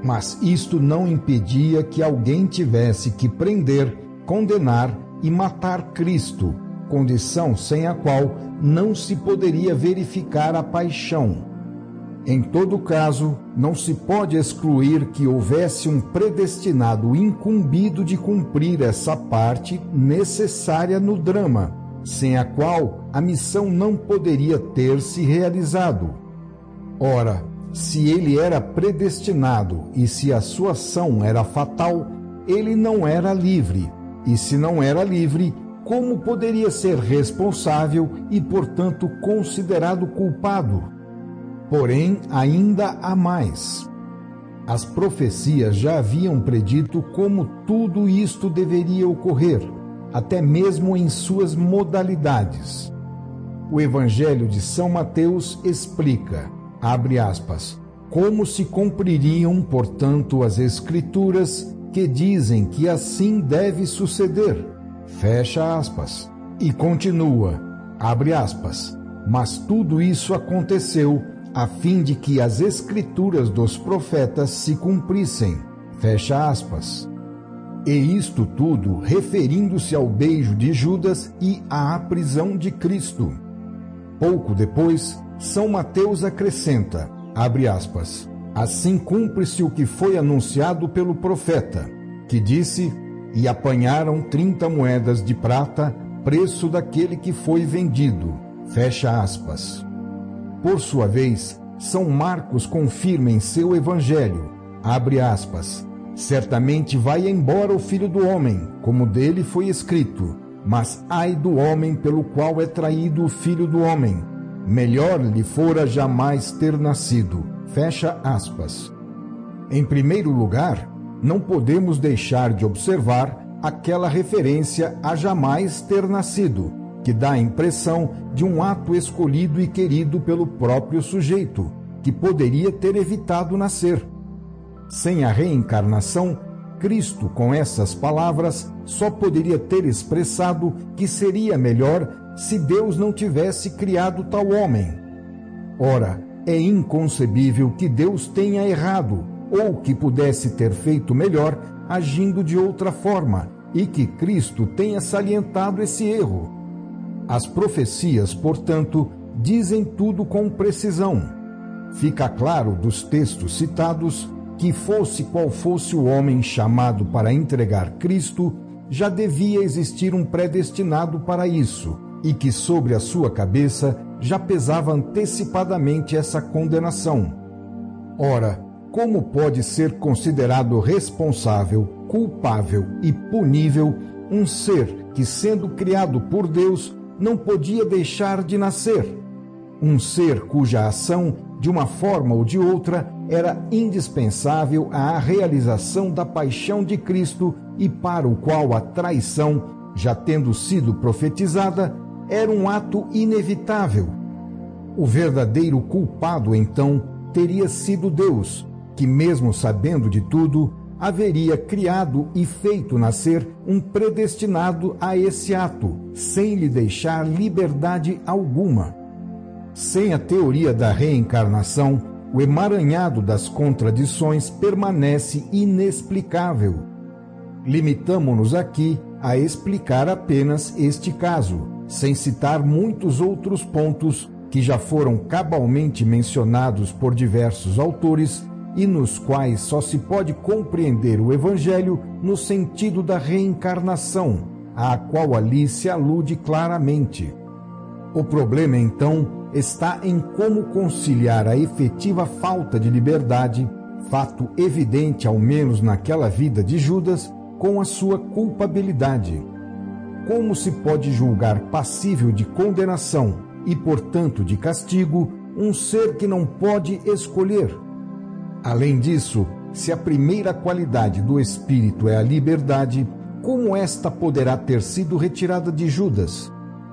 Speaker 1: Mas isto não impedia que alguém tivesse que prender, condenar e matar Cristo, condição sem a qual não se poderia verificar a paixão. Em todo caso, não se pode excluir que houvesse um predestinado incumbido de cumprir essa parte necessária no drama, sem a qual a missão não poderia ter se realizado. Ora, se ele era predestinado e se a sua ação era fatal, ele não era livre, e se não era livre, como poderia ser responsável e, portanto, considerado culpado? Porém, ainda há mais. As profecias já haviam predito como tudo isto deveria ocorrer, até mesmo em suas modalidades. O Evangelho de São Mateus explica, abre aspas, como se cumpririam, portanto, as Escrituras que dizem que assim deve suceder, fecha aspas, e continua, abre aspas, mas tudo isso aconteceu a fim de que as Escrituras dos profetas se cumprissem, fecha aspas. E isto tudo referindo-se ao beijo de Judas e à prisão de Cristo. Pouco depois, São Mateus acrescenta, abre aspas, assim cumpre-se o que foi anunciado pelo profeta, que disse, e apanharam 30 moedas de prata, preço daquele que foi vendido, fecha aspas. Por sua vez, São Marcos confirma em seu evangelho, abre aspas, certamente vai embora o Filho do Homem, como dele foi escrito, mas ai do homem pelo qual é traído o Filho do Homem, melhor lhe fora jamais ter nascido, fecha aspas. Em primeiro lugar, não podemos deixar de observar aquela referência a jamais ter nascido, que dá a impressão de um ato escolhido e querido pelo próprio sujeito, que poderia ter evitado nascer. Sem a reencarnação, Cristo, com essas palavras, só poderia ter expressado que seria melhor se Deus não tivesse criado tal homem. Ora, é inconcebível que Deus tenha errado, ou que pudesse ter feito melhor agindo de outra forma, e que Cristo tenha salientado esse erro. As profecias, portanto, dizem tudo com precisão. Fica claro dos textos citados que, fosse qual fosse o homem chamado para entregar Cristo, já devia existir um predestinado para isso, e que sobre a sua cabeça já pesava antecipadamente essa condenação. Ora, como pode ser considerado responsável, culpável e punível um ser que, sendo criado por Deus, não podia deixar de nascer? Um ser cuja ação, de uma forma ou de outra, era indispensável à realização da paixão de Cristo e para o qual a traição, já tendo sido profetizada, era um ato inevitável. O verdadeiro culpado, então, teria sido Deus, que, mesmo sabendo de tudo, haveria criado e feito nascer um predestinado a esse ato, sem lhe deixar liberdade alguma. Sem a teoria da reencarnação, o emaranhado das contradições permanece inexplicável. Limitamo-nos aqui a explicar apenas este caso, sem citar muitos outros pontos que já foram cabalmente mencionados por diversos autores e nos quais só se pode compreender o Evangelho no sentido da reencarnação, à qual ali se alude claramente. O problema, então, está em como conciliar a efetiva falta de liberdade, fato evidente ao menos naquela vida de Judas, com a sua culpabilidade. Como se pode julgar passível de condenação e, portanto, de castigo, um ser que não pode escolher? Além disso, se a primeira qualidade do Espírito é a liberdade, como esta poderá ter sido retirada de Judas?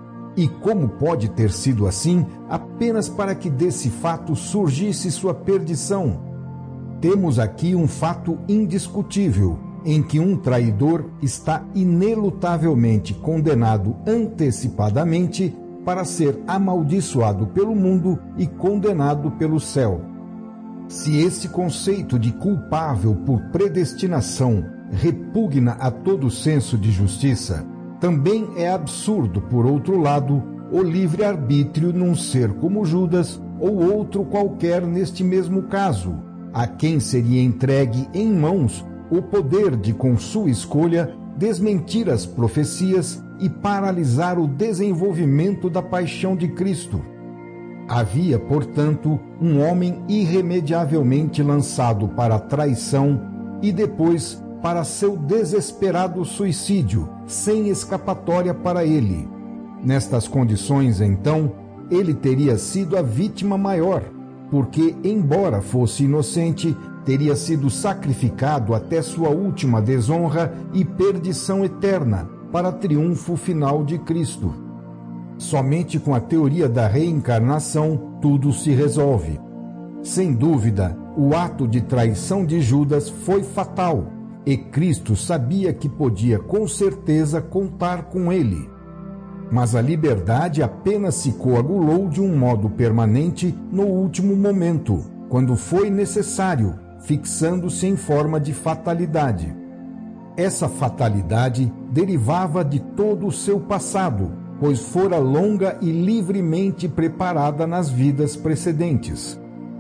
Speaker 1: E como pode ter sido assim apenas para que desse fato surgisse sua perdição? Temos aqui um fato indiscutível, em que um traidor está inelutavelmente condenado antecipadamente para ser amaldiçoado pelo mundo e condenado pelo céu. Se esse conceito de culpável por predestinação repugna a todo senso de justiça, também é absurdo, por outro lado, o livre-arbítrio num ser como Judas ou outro qualquer neste mesmo caso, a quem seria entregue em mãos o poder de, com sua escolha, desmentir as profecias e paralisar o desenvolvimento da paixão de Cristo. Havia, portanto, um homem irremediavelmente lançado para a traição e depois para seu desesperado suicídio, sem escapatória para ele. Nestas condições, então, ele teria sido a vítima maior, porque, embora fosse inocente, teria sido sacrificado até sua última desonra e perdição eterna, para triunfo final de Cristo. Somente com a teoria da reencarnação tudo se resolve. Sem dúvida, o ato de traição de Judas foi fatal, e Cristo sabia que podia com certeza contar com ele. Mas a liberdade apenas se coagulou de um modo permanente no último momento, quando foi necessário, fixando-se em forma de fatalidade. Essa fatalidade derivava de todo o seu passado, pois fora longa e livremente preparada nas vidas precedentes.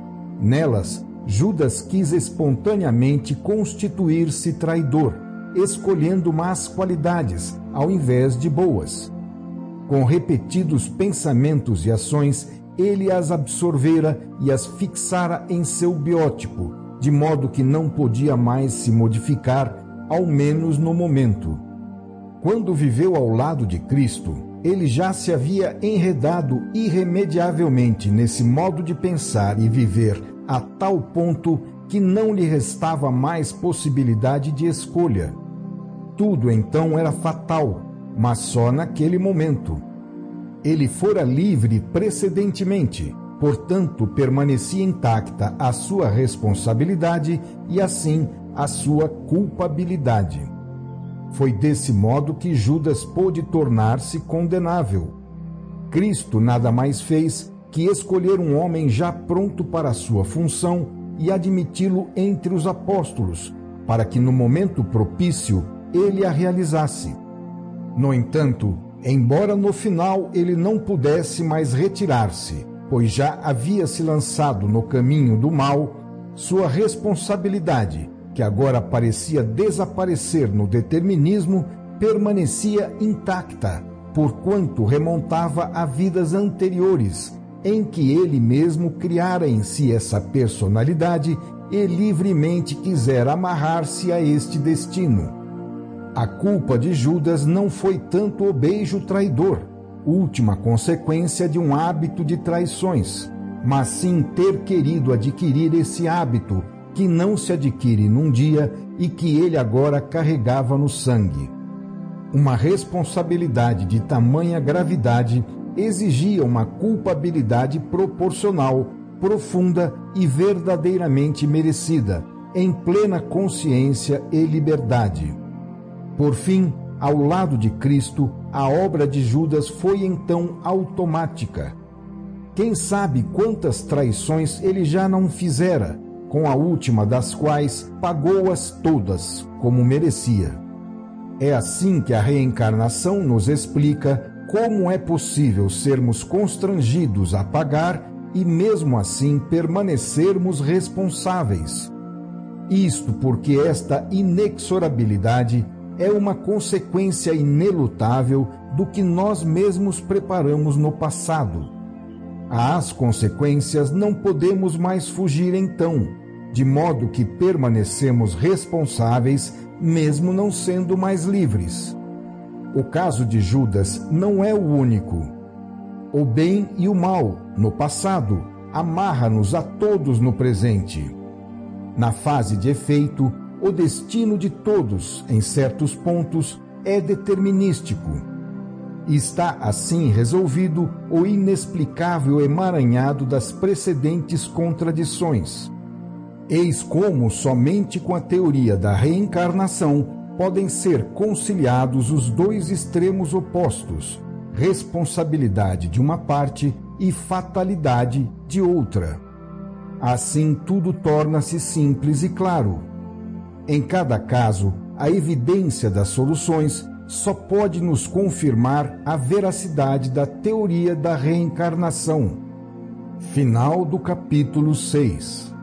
Speaker 1: Nelas, Judas quis espontaneamente constituir-se traidor, escolhendo más qualidades ao invés de boas. Com repetidos pensamentos e ações, ele as absorvera e as fixara em seu biótipo, de modo que não podia mais se modificar, ao menos no momento. Quando viveu ao lado de Cristo, ele já se havia enredado irremediavelmente nesse modo de pensar e viver a tal ponto que não lhe restava mais possibilidade de escolha. Tudo então era fatal, mas só naquele momento. Ele fora livre precedentemente, portanto permanecia intacta a sua responsabilidade e assim a sua culpabilidade. Foi desse modo que Judas pôde tornar-se condenável. Cristo nada mais fez que escolher um homem já pronto para a sua função e admiti-lo entre os apóstolos, para que no momento propício ele a realizasse. No entanto, embora no final ele não pudesse mais retirar-se, pois já havia se lançado no caminho do mal, sua responsabilidade, que agora parecia desaparecer no determinismo, permanecia intacta, porquanto remontava a vidas anteriores, em que ele mesmo criara em si essa personalidade e livremente quisera amarrar-se a este destino. A culpa de Judas não foi tanto o beijo traidor, última consequência de um hábito de traições, mas sim ter querido adquirir esse hábito, que não se adquire num dia e que ele agora carregava no sangue. Uma responsabilidade de tamanha gravidade exigia uma culpabilidade proporcional, profunda e verdadeiramente merecida, em plena consciência e liberdade. Por fim, ao lado de Cristo, a obra de Judas foi então automática. Quem sabe quantas traições ele já não fizera, com a última das quais pagou-as todas, como merecia. É assim que a reencarnação nos explica como é possível sermos constrangidos a pagar e mesmo assim permanecermos responsáveis. Isto porque esta inexorabilidade é uma consequência inelutável do que nós mesmos preparamos no passado. Às consequências não podemos mais fugir então, de modo que permanecemos responsáveis, mesmo não sendo mais livres. O caso de Judas não é o único. O bem e o mal, no passado, amarra-nos a todos no presente. Na fase de efeito, o destino de todos, em certos pontos, é determinístico. Está assim resolvido o inexplicável emaranhado das precedentes contradições. Eis como somente com a teoria da reencarnação podem ser conciliados os dois extremos opostos, responsabilidade de uma parte e fatalidade de outra. Assim, tudo torna-se simples e claro. Em cada caso, a evidência das soluções só pode nos confirmar a veracidade da teoria da reencarnação. Final do capítulo 6.